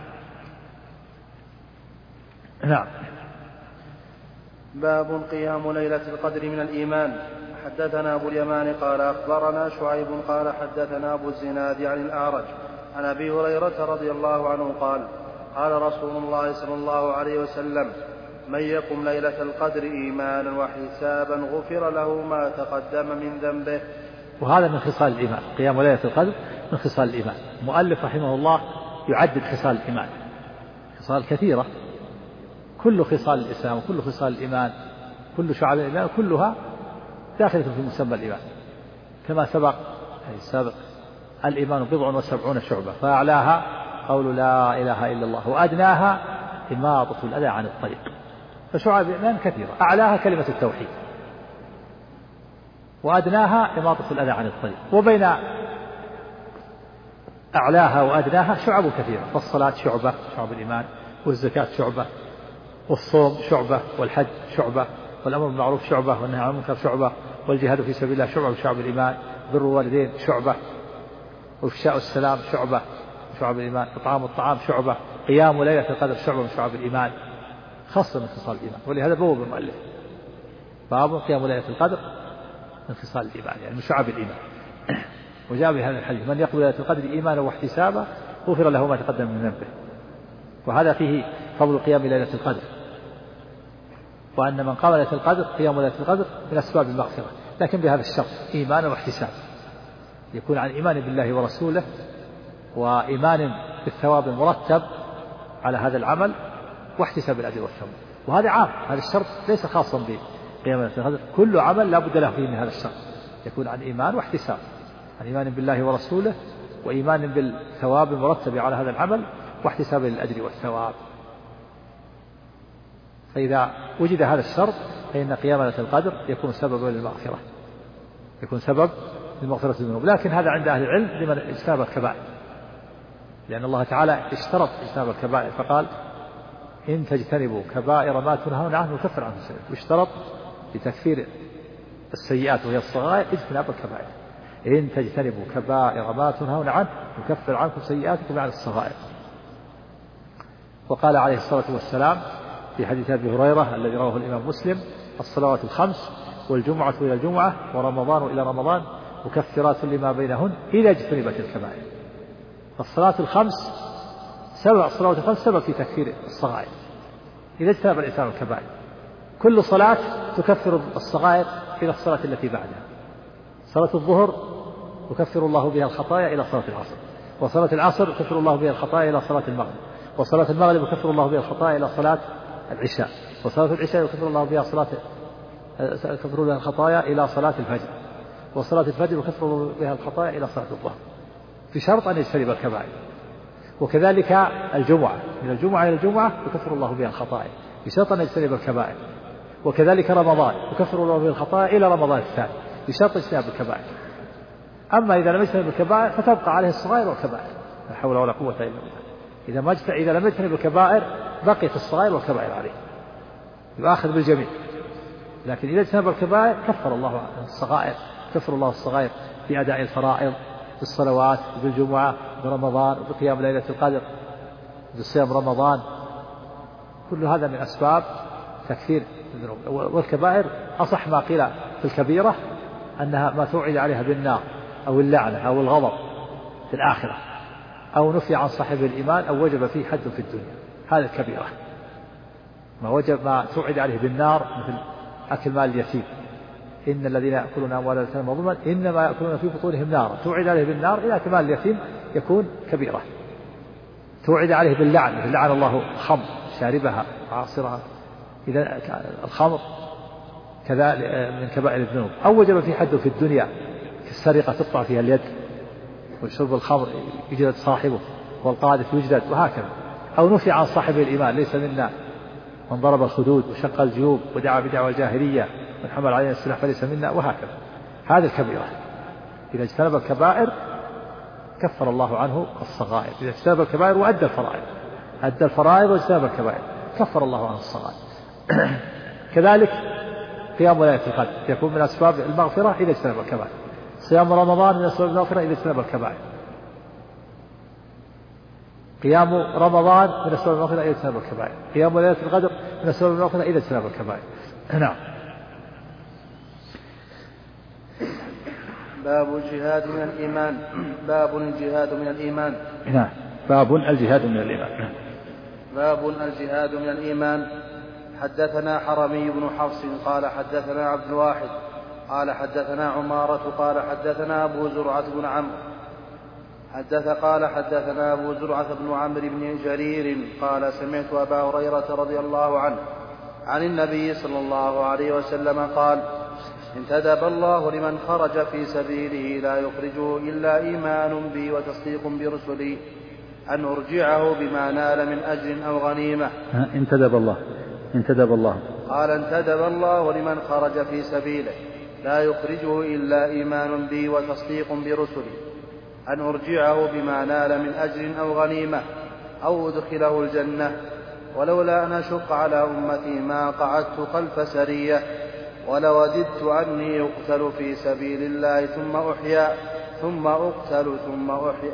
باب قيام ليلة القدر من الإيمان. حدثنا أبو اليمان قال أخبرنا شعيب قال حدثنا أبو الزناد عن الأعرج عن أبي هريرة رضي الله عنه قال: قال رسول الله صلى الله عليه وسلم: من يقم ليلة القدر إيمانا واحتسابا غفر له ما تقدم من ذنبه. وهذا من خصال الإيمان، قيام ليلة القدر من خصال الإيمان. المؤلف رحمه الله يعدد خصال الإيمان، خصال كثيرة، كل خصال الإسلام وكل خصال الإيمان، كل شعب الإيمان كلها داخلة في مسمى الإيمان، كما سبق الإيمان 70 شعبة، فأعلاها قول لا إله إلا الله، وأدناها إماطة الأذى عن الطريق. فشعب الإيمان كثيرة، أعلاها كلمة التوحيد، وأدناها إماطة الأذى عن الطريق، وبين أعلاها وأدناها شعب كثيرة، فالصلاة شعبة شعب الإيمان، والزكاة شعبة، والصوم شعبة، والحج شعبة، والأمر بالمعروف شعبة، والنهي عن المنكر شعبة، والجهاد في سبيل الله شعبة من شعب الإيمان، بر الوالدين شعبة، وإفشاء السلام شعبة من شعب الإيمان، إطعام الطعام شعبة، قيام ليلة القدر شعبة من شعب الإيمان، خاصة من خصال الإيمان. ولهذا بوب المؤلف باب قيام ليلة القدر من خصال الإيمان، يعني من شعب الإيمان. وجاء بهذا الحديث: من يقبل ليلة القدر إيمانا واحتسابا غفر له ما تقدم من ذنبه. وهذا فيه فضل قيام ليلة القدر، وأن من قام ليلة القدر قيام ليلة القدر من أسباب المغفرة، لكن بهذا الشرط: إيمانا واحتسابا، يكون عن إيمان بالله ورسوله وإيمان بالثواب المرتب على هذا العمل واحتساب الأجر والثواب. وهذا عام، هذا الشرط ليس خاصا بقيام ليلة القدر، كل عمل لا بد له فيه من هذا الشرط، يكون عن إيمان واحتساب، عن إيمان بالله ورسوله وإيمان بالثواب المرتب على هذا العمل واحتساب الأجر والثواب. فإذا وجد هذا الشرط فإن قيام ليلة القدر يكون سببا للمغفرة، يكون سبب لمغفرة الذنوب. لكن هذا عند أهل العلم لمن اجتنب الكبائر، لأن الله تعالى اشترط اجتناب الكبائر فقال: إن تجتنبوا كبائر ما تنهون عنه نكفر عنكم سيئاتكم. واشترط لتكفير السيئات وهي الصغائر اجتناب الكبائر: إن تجتنبوا كبائر ما تنهون عنه نكفر عنكم سيئاتكم عن الصغائر. وقال عليه الصلاة والسلام في حديث أبي هريرة الذي رواه الإمام مسلم: الصلوات الخمس والجمعة إلى الجمعة ورمضان إلى رمضان مكفرات لما بينهن إذا اجتنبت الكبائر. فالصلاة الخمس سبب في تكفير الصغائر إذا اجتنب الإنسان الكبائر. كل صلاة تكفر الصغائر إلى الصلاة التي بعدها. صلاة الظهر يكفر الله بها الخطايا إلى صلاة العصر، وصلاة العصر يكفر الله بها الخطايا إلى صلاة المغرب، وصلاة المغرب يكفر الله بها الخطايا إلى صلاة العشاء، وصلاة العشاء يكفر الله بها الخطايا إلى صلاة الفجر، وصلاة الفجر يكفر الله بها الخطايا إلى صلاة الظهر، بشرط أن يجتنب الكبائر. وكذلك الجمعة، من الجمعة إلى الجمعة يكفر الله بها الخطايا بشرط أن يجتنب الكبائر. وكذلك رمضان يكفر الله بها الخطايا إلى رمضان الثاني بشرط اجتناب الكبائر. أما إذا لم يجتنب الكبائر فتبقى عليه الصغائر والكبائر، لا حول ولا قوة إلا بالله. إذا لم يجتنب الكبائر بقيت الصغائر والكبائر عليه، يؤاخذ بالجميع. لكن إذا اجتنب الكبائر كفر الله عن الصغائر، كفر الله الصغائر في أداء الفرائض، بالصلوات، بالجمعة، برمضان، وبقيام ليلة القدر، بصيام رمضان. كل هذا من أسباب تكفير الذنوب. والكبائر أصح ما قيل في الكبيرة أنها ما توعد عليها بالنار أو اللعنة أو الغضب في الآخرة، أو نفي عن صاحب الإيمان، أو وجب فيه حد في الدنيا. هذه الكبيرة ما توعد عليه بالنار، مثل أكل مال اليتيم: إن الذين يأكلون أموال اليتامى ظلما إنما يأكلون في بطونهم نارا. توعد عليه بالنار إلى أكل مال اليتيم يكون كبيرة. توعد عليه باللعن: لعن الله الخمر شاربها وعاصرها. إذا الخمر كذا من كبائر الذنوب. أو وجب في حد في الدنيا كالسرقة تقطع فيها اليد، وشرب الخمر يجلد صاحبه، والقاذف يجلد، وهكذا. أو نفي عن صاحب الإيمان: ليس منا من ضرب الخدود وشق الجيوب ودعا بدعوى الجاهلية من حمل علينا السلاح فليس منا، وهكذا. هذه الكبيرة. إذا اجتنب الكبائر كفر الله عنه الصغائر. إذا اجتنب الكبائر وأدى الفرائض، أدى الفرائض واجتنب الكبائر كفر الله عنه الصغائر. كذلك قيام ليلة القدر يكون من أسباب المغفرة إذا اجتنب الكبائر. صيام رمضان من أسباب المغفرة إذا اجتنب الكبائر. قيام رمضان من أسباب المغفرة إذا اجتنب الكبائر. قيام ليلة القدر من أسباب المغفرة إذا اجتنب الكبائر. نعم. باب الجهاد من الإيمان. باب الجهاد من الإيمان. نعم. باب الجهاد من الإيمان. باب الجهاد من الإيمان. حدثنا حرمي بن حفص قال حدثنا عبد الواحد قال حدثنا عمارة قال حدثنا أبو زرعة بن عمرو قال حدثنا أبو زرعة بن عمرو بن جرير قال سمعت أبا هريرة رضي الله عنه عن النبي صلى الله عليه وسلم قال: انتدب الله لمن خرج في سبيله لا يخرجه إلا إيمان بي وتصديق برسلي أن أرجعه بما نال من أجر أو غنيمة. انتدب الله. قال: انتدب الله لمن خرج في سبيله لا يخرجه إلا إيمان بي وتصديق برسلي، أن أرجعه بما نال من أجر أو غنيمة أو أدخله الجنة، ولولا أن أشق على أمتي ما قعدت خلف سرية، ولوددت أني أقتل في سبيل الله ثم أحيا ثم أقتل ثم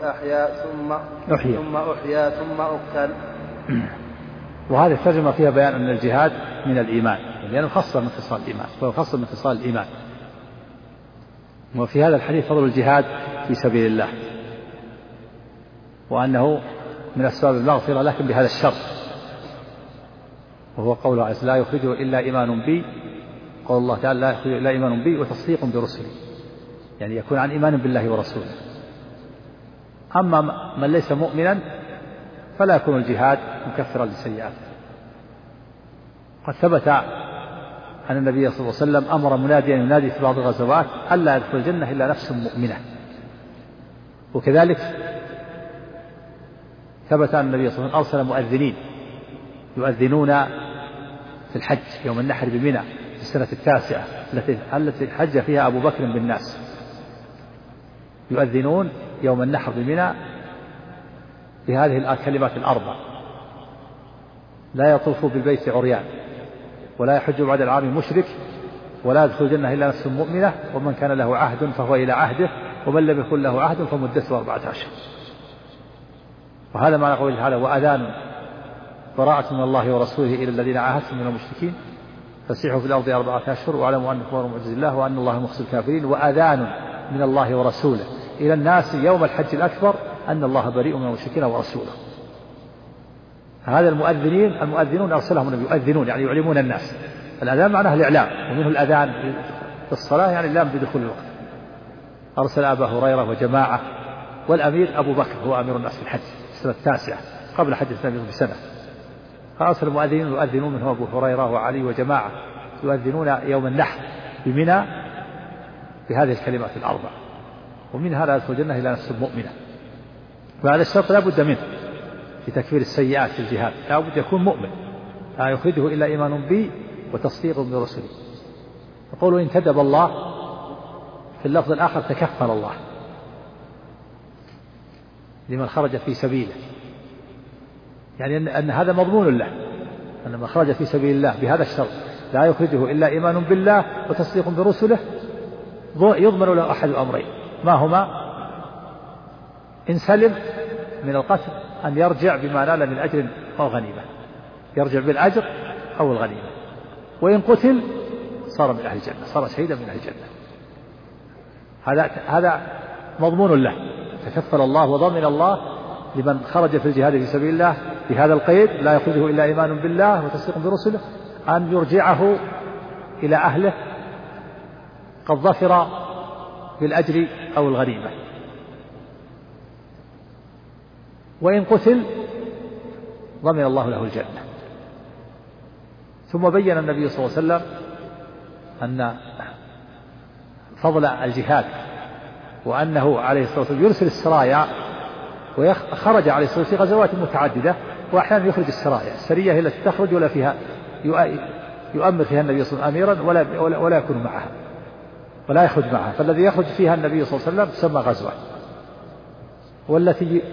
أحيا ثم أقتل. وهذه الترجمة فيها بيان أن الجهاد من الإيمان، لأنه خاصة من خصال الإيمان، فهو خاصة من خصال الإيمان. وفي هذا الحديث فضل الجهاد في سبيل الله، وأنه من أسباب المغفرة لكن بهذا الشرط، وهو قوله عز لا يخرجه إلا إيمان بي، قول الله تعالى لا يخرجه إلا إيمان بي وتصديق برسلي، يعني يكون عن إيمان بالله ورسوله. أما من ليس مؤمنا فلا يكون الجهاد مكفرا للسيئات. قد ثبت أن النبي صلى الله عليه وسلم أمر مناديا ينادي في بعض الغزوات ألا يدخل الجنة إلا نفس مؤمنة. وكذلك ثبت أن النبي صلى الله عليه وسلم أرسل مؤذنين يؤذنون في الحج يوم النحر بمنى في السنة 9 التي حج فيها أبو بكر بالناس، يؤذنون يوم النحر بمنى بهذه الكلمات الأربع: لا يطوف بالبيت عريان، ولا يحج بعد العام مشرك، ولا يدخل الجنة إلا نفس مؤمنة، ومن كان له عهد فهو إلى عهده، ومن لم يكن له عهد فمدته 4 أشهر. وهذا ما نقول تعالى: وأذان براءة من الله ورسوله إلى الذين عاهدتم من المشركين فسيحوا في الأرض 4 أشهر واعلموا أنكم غير معجز الله وأن الله مخزي الكافرين، وأذان من الله ورسوله إلى الناس يوم الحج الأكبر أن الله بريء من المشركين ورسوله. هذا المؤذنون أرسلهم النبي يؤذنون يعني يعلمون الناس. الأذان معناه الإعلام، ومنه الأذان في الصلاة يعني الإعلام بدخول الوقت. أرسل أبا هريرة وجماعة، والأمير أبو بكر هو أمير الناس في الحج السنة 9 قبل حج النبي بسنة. فأرسل المؤذنين يؤذنون منهم أبو هريرة وعلي وجماعة يؤذنون يوم النحر بمنى بهذه الكلمات الأربع: ومن هذا يدخل الجنة إلى نفس مؤمنة. وهذا الشرط لا بد منه في تكفير السيئات في الجهاد، لا بد يكون مؤمن، لا يخرجه إلا إيمان بي وتصديق برسلي. يقول إن كذب الله، في اللفظ الآخر تكفل الله لمن خرج في سبيله، يعني أن هذا مضمون له، أن من خرج في سبيل الله بهذا الشرط لا يخرجه إلا إيمان بالله وتصديق برسله يضمن له أحد الأمرين، ما هما؟ إن سلم من القتل أن يرجع بما نال من أجر أو غنيمة، يرجع بالأجر أو الغنيمة. وإن قتل صار من أهل الجنة، صار شهيدا من أهل الجنة. هذا مضمون له، تكفل الله وضمن الله لمن خرج في الجهاد في سبيل الله بهذا القيد: لا يخرجه إلا إيمان بالله وتصديق برسله، أن يرجعه إلى أهله قد ظفر بالأجر أو الغنيمة. وإن قتل ضمن الله له الجنة. ثم بين النبي صلى الله عليه وسلم أن فضل الجهاد، وأنه عليه الصلاة والسلام يرسل السرايا، وخرج عليه الصلاة والسلام في غزوات متعددة، وأحيانا يخرج السرايا. السرية هي التي تخرج ولا فيها يؤمر فيها النبي صلى الله عليه وسلم أميرا ولا يكون معها ولا يخرج معها، فالذي يخرج فيها النبي صلى الله عليه وسلم تسمى غزوة، والتي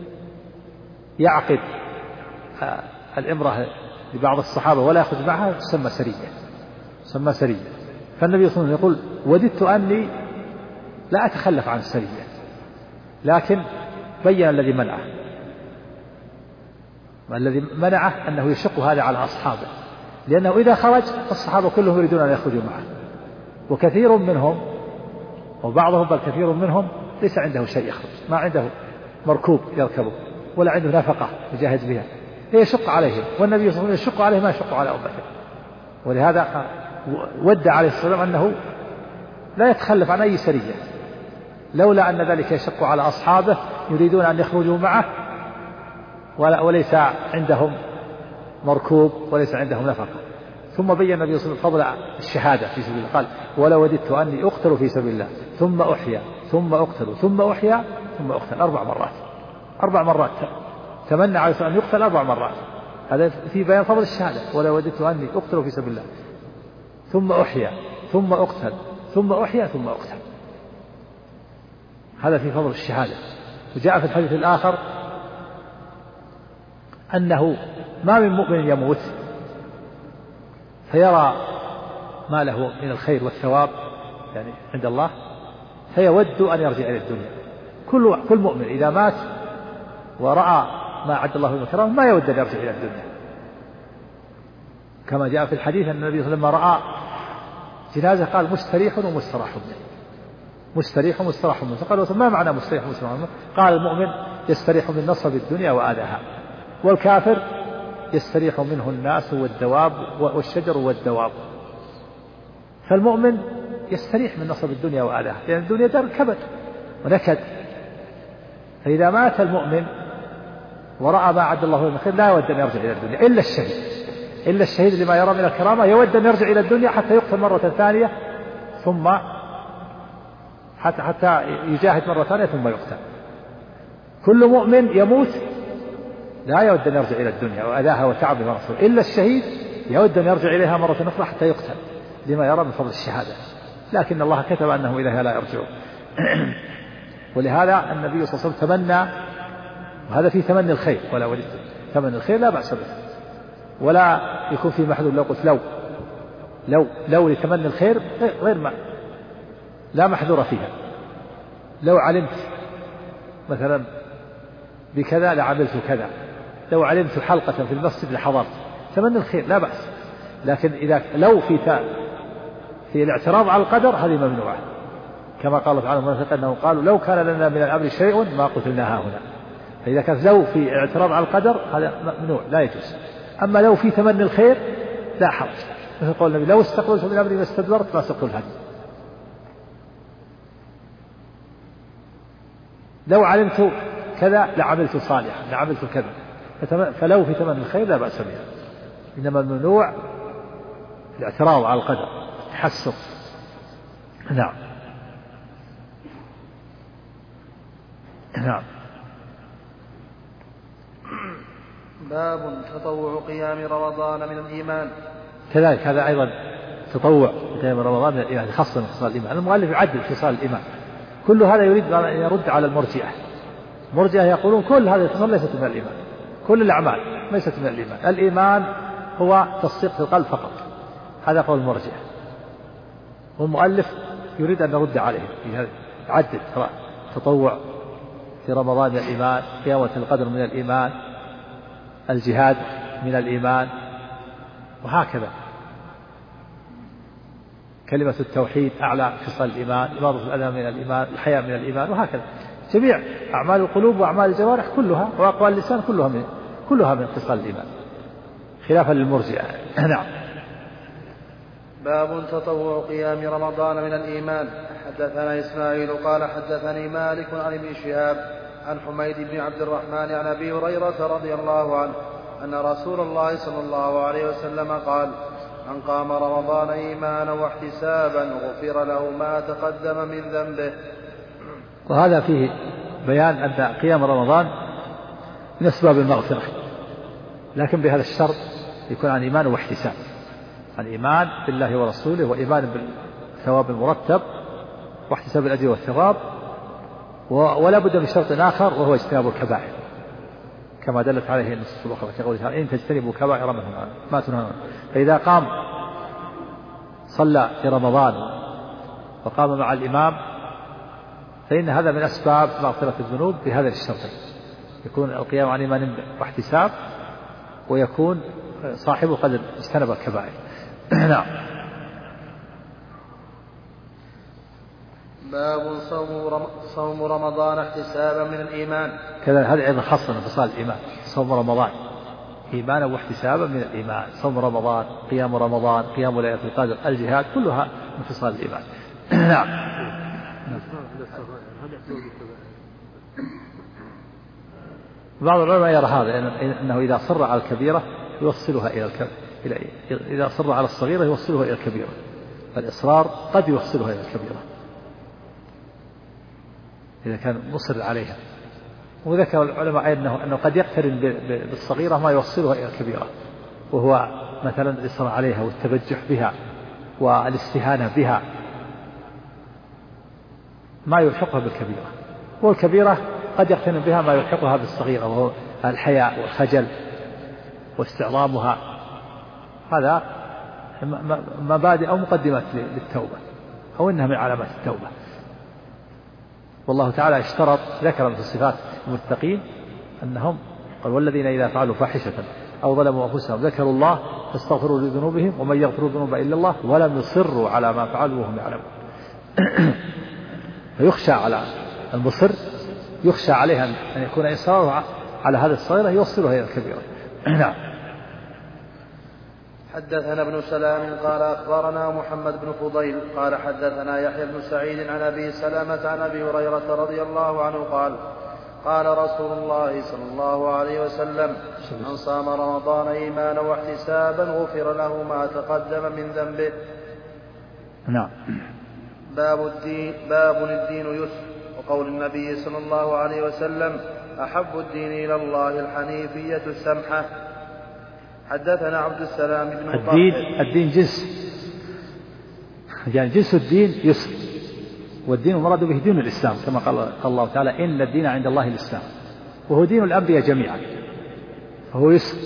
يعقد الإمرة لبعض الصحابة ولا يخرج معها تسمى سرية. فالنبي صلى الله عليه وسلم يقول: وددت أني لا أتخلف عن السرية، لكن بين الذي منعه أنه يشق هذا على أصحابه، لأنه إذا خرج فالصحابة كلهم يريدون أن يخرجوا معه، وكثير منهم وبعضهم بل كثير منهم ليس عنده شيء يخرج، ما عنده مركوب يركبه ولا عنده نفقة يجاهد بها، يشق عليهم، والنبي صلى الله عليه وسلم يشق عليه ما يشق على أمته. ولهذا ودع عليه الصلاة والسلام أنه لا يتخلف عن أي سرية، لولا أن ذلك يشق على أصحابه يريدون أن يخرجوا معه وليس عندهم مركوب وليس عندهم نفقة. ثم بين النبي صلى الله عليه وسلم فضل الشهادة في سبيل الله، قال: ولا وددت أني أقتل في سبيل الله ثم أحيا ثم أقتل ثم أحيا ثم أقتل 4 مرات تمنى عليه الصلاة والسلام أن يقتل 4 مرات. هذا في بيان فضل الشهادة: ولا وددت أني أقتل في سبيل الله ثم أحيا ثم أقتل ثم أحيا ثم أقتل. هذا في فضل الشهادة. وجاء في الحديث الآخر أنه ما من مؤمن يموت فيرى ما له من الخير والثواب يعني عند الله فيود أن يرجع إلى الدنيا. كل مؤمن إذا مات ورأى ما أعد الله من الكرام ما يود أن يرجع إلى الدنيا، كما جاء في الحديث أن النبي صلى الله عليه وسلم لما رأى جنازة قال مستريح ومستراح منه، مستريح ومستراح منه. فقال ما معنى مستريح ومستراح منه؟ قال المؤمن يستريح من نصب الدنيا وآذاها، والكافر يستريح منه الناس والدواب والشجر والدواب. فالمؤمن يستريح من نصب الدنيا وآذاها، لأن الدنيا دار كبد ونكد. فإذا مات المؤمن ورأى ما أعد الله من خير لا يود أن يرجع إلى الدنيا إلا الشهيد لما يرى من الكرامة يود أن يرجع إلى الدنيا حتى يقتل مرة ثانية ثم حتى يجاهد مرة ثانية ثم يقتل. كل مؤمن يموت لا يود أن يرجع إلى الدنيا وأذاها وتعبها ورسوله، إلا الشهيد يود أن يرجع إليها مرة أخرى حتى يقتل لما يرى من فضل الشهادة، لكن الله كتب أنه إليها لا يرجع. ولهذا النبي صلى الله عليه وسلم تمنى، وهذا في تمني الخير ولا ولدت تمني الخير لا بأس به، ولا يكون في محذور. لو قلت لو لتمني الخير غير ما لا محذور فيها. لو علمت مثلا بكذا لعملت كذا، لو علمت حلقة في المسجد لحضرت، تمني الخير لا بأس. لكن إذا لو في الاعتراض على القدر هذه ممنوعة، كما قال تعالى المنافق أنه قالوا لو كان لنا من الأمر شيء ما قتلنا هنا. فإذا كانت لو في اعتراض على القدر هذا ممنوع لا يجوز. أما لو في تمني الخير لا حرج، مثل قول النبي لو استقبلت من أمري ما استدبرت ما سقت الهدي. لو علمت كذا لعملت صالحا لعملت كذا. فلو في تمني الخير لا بأس بها، إنما الممنوع الاعتراض على القدر التحسر. نعم. باب تطوع قيام رمضان من الإيمان. كذلك هذا أيضا تطوع قيام رمضان من الإيمان، خاصة من خصال الإيمان. المؤلف يعدل خصال الإيمان. كل هذا يريد أن يرد على المرجئة. المرجئة يقولون كل هذه الخصال ليست من الإيمان، كل الأعمال ليست من الإيمان. الإيمان هو تصديق في القلب فقط، هذا قول المرجئة. والمؤلف يريد أن يرد عليه، يعدل تطوع في رمضان من الإيمان، قيامة القدر من الإيمان، الجهاد من الإيمان، وهكذا كلمة التوحيد أعلى خصال الإيمان، إماطة الأذى من الإيمان، الحياء من الإيمان، وهكذا جميع أعمال القلوب وأعمال الجوارح كلها وأقوال اللسان كلها من خصال الإيمان، خلافا للمرجئة. نعم. باب تطوع قيام رمضان من الإيمان. حدثنا إسماعيل قال حدثني مالك عن ابن شهاب عن حميد بن عبد الرحمن عن أبي هريرة رضي الله عنه أن رسول الله صلى الله عليه وسلم قال: من قام رمضان إيمانا واحتسابا غفر له ما تقدم من ذنبه. وهذا فيه بيان أن قيام رمضان من أسباب المغفرة، لكن بهذا الشرط يكون عن إيمان واحتساب، عن إيمان بالله ورسوله، وإيمان بالثواب المرتب، واحتساب الأجر والثواب، ولا بد من شرط آخر وهو اجتناب الكبائر، كما دلت عليه النصوص الأخرى كقوله تعالى: إن تجتنبوا كبائر ما تنهون. فإذا قام صلى في رمضان وقام مع الإمام فإن هذا من أسباب مغفرة الذنوب بهذا الشرط، يكون القيام عن إيمان واحتساب، ويكون صاحبه قد اجتنب الكبائر. نعم. باب صوم رمضان احتسابا من الإيمان. كذا هذا أيضا خاص من خصال الإيمان، صوم رمضان إيمانا واحتسابا من الإيمان، صوم رمضان، قيام رمضان، قيام ليلة القدر، الجهاد، كلها من خصال الإيمان. نعم. بعض العلماء يرى هذا أنه إذا صر على الكبيرة يوصلها إذا صر على الصغيرة يوصلها إلى الكبيرة، فالإصرار قد يوصلها إلى الكبيرة إذا كان مصر عليها. وذكر العلماء أنه قد يقترن بالصغيرة ما يوصلها إلى الكبيرة، وهو مثلا الإصرار عليها والتبجح بها والاستهانة بها ما يلحقها بالكبيرة، والكبيرة قد يقترن بها ما يلحقها بالصغيرة، وهو الحياء والخجل واستعظامها. هذا مبادئ أو مقدمات للتوبة، أو إنها من علامات التوبة. والله تعالى اشترط، ذكر في صفات المتقين أنهم قال والذين إذا فعلوا فاحشة أو ظلموا أنفسهم ذكروا الله فاستغفروا لذنوبهم ومن يغفر الذنوب إلا الله ولم يصروا على ما فعلوا وهم يعلمون. فيخشى على المصر، يخشى عليه أن يكون إصراره على هذه الصغيرة يوصله إلى الكبيرة. نعم. حدثنا ابن سلام قال أخبرنا محمد بن فضيل قال حدثنا يحيى بن سعيد عن أبي سلمة عن أبي هريرة رضي الله عنه قال قال رسول الله صلى الله عليه وسلم من صام رمضان إيمانا واحتسابا غفر له ما تقدم من ذنبه. نعم. باب الدين يسر. وقول النبي صلى الله عليه وسلم أحب الدين إلى الله الحنيفية السمحة. حدثنا عبد السلام بن الدين جنس، يعني جنس الدين يسر، والدين المراد به دين الإسلام كما قال الله تعالى إن الدين عند الله الإسلام، وهو دين الأنبياء جميعا، فهو يسر،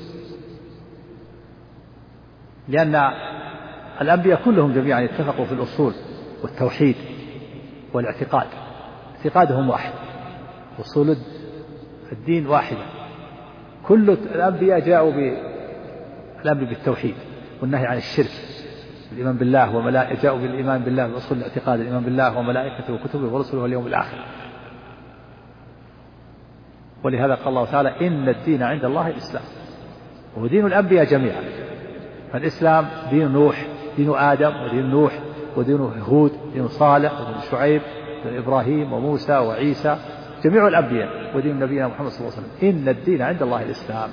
لأن الأنبياء كلهم جميعا اتفقوا في الأصول والتوحيد والاعتقاد، اعتقادهم واحد، أصول الدين واحدة. كل الأنبياء جاءوا بالأمر بالتوحيد والنهي عن الشرك، الإيمان بالله وملائكته، جاءوا بالإيمان بالله وأصول الاعتقاد، الإيمان بالله وملائكته وكتبه ورسله واليوم الآخر. ولهذا قال الله تعالى إن الدين عند الله الإسلام، وهو دين الأنبياء جميعا. فالإسلام دين نوح، دين آدم، ودين نوح، ودين هود، دين صالح، ودين شعيب، ودين إبراهيم وموسى وعيسى، جميع الأنبياء، ودين نبينا محمد صلى الله عليه وسلم إن الدين عند الله الإسلام.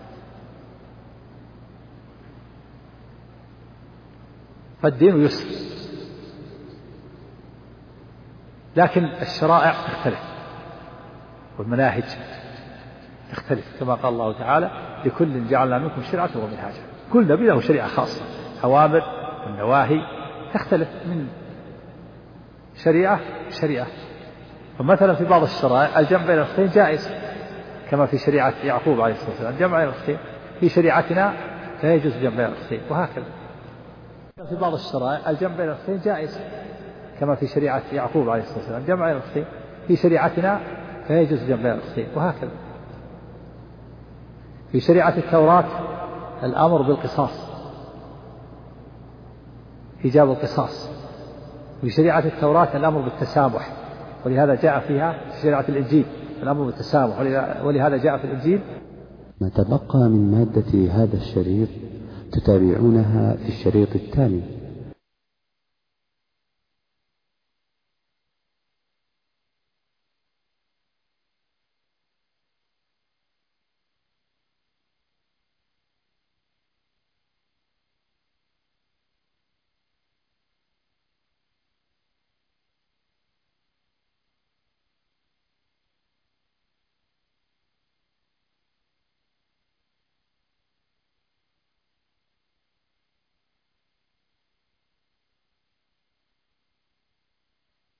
فالدين يسر، لكن الشرائع تختلف والمناهج تختلف، كما قال الله تعالى لكل جعلنا منكم شرعة ومنهاجا. كل نبي له شريعة خاصة، أوامر والنواهي تختلف من شريعة شريعة. فمثلا في بعض الشرائع الجمع بين الأختين جائز، كما في شريعة يعقوب عليه الصلاة والسلام الجمع بين الأختين، في شريعتنا لا يجوز الجمع بين الأختين، وهكذا. في بعض الشرائع الجمع بين الأختين جائز، كما في شريعة يعقوب عليه الصلاة والسلام الجمع بين الأختين، في شريعتنا لا يجوز الجمع بين الأختين، وهكذا. في شريعة التوراة الأمر بالقصاص، إيجاب القصاص. في شريعة التوراة الأمر بالتسامح، ولهذا جاء فيها في شريعة الإنجيل الأمر بالتسامح، ولهذا جاء في الإنجيل. ما تبقى من مادة هذا الشريط تتابعونها في الشريط التالي.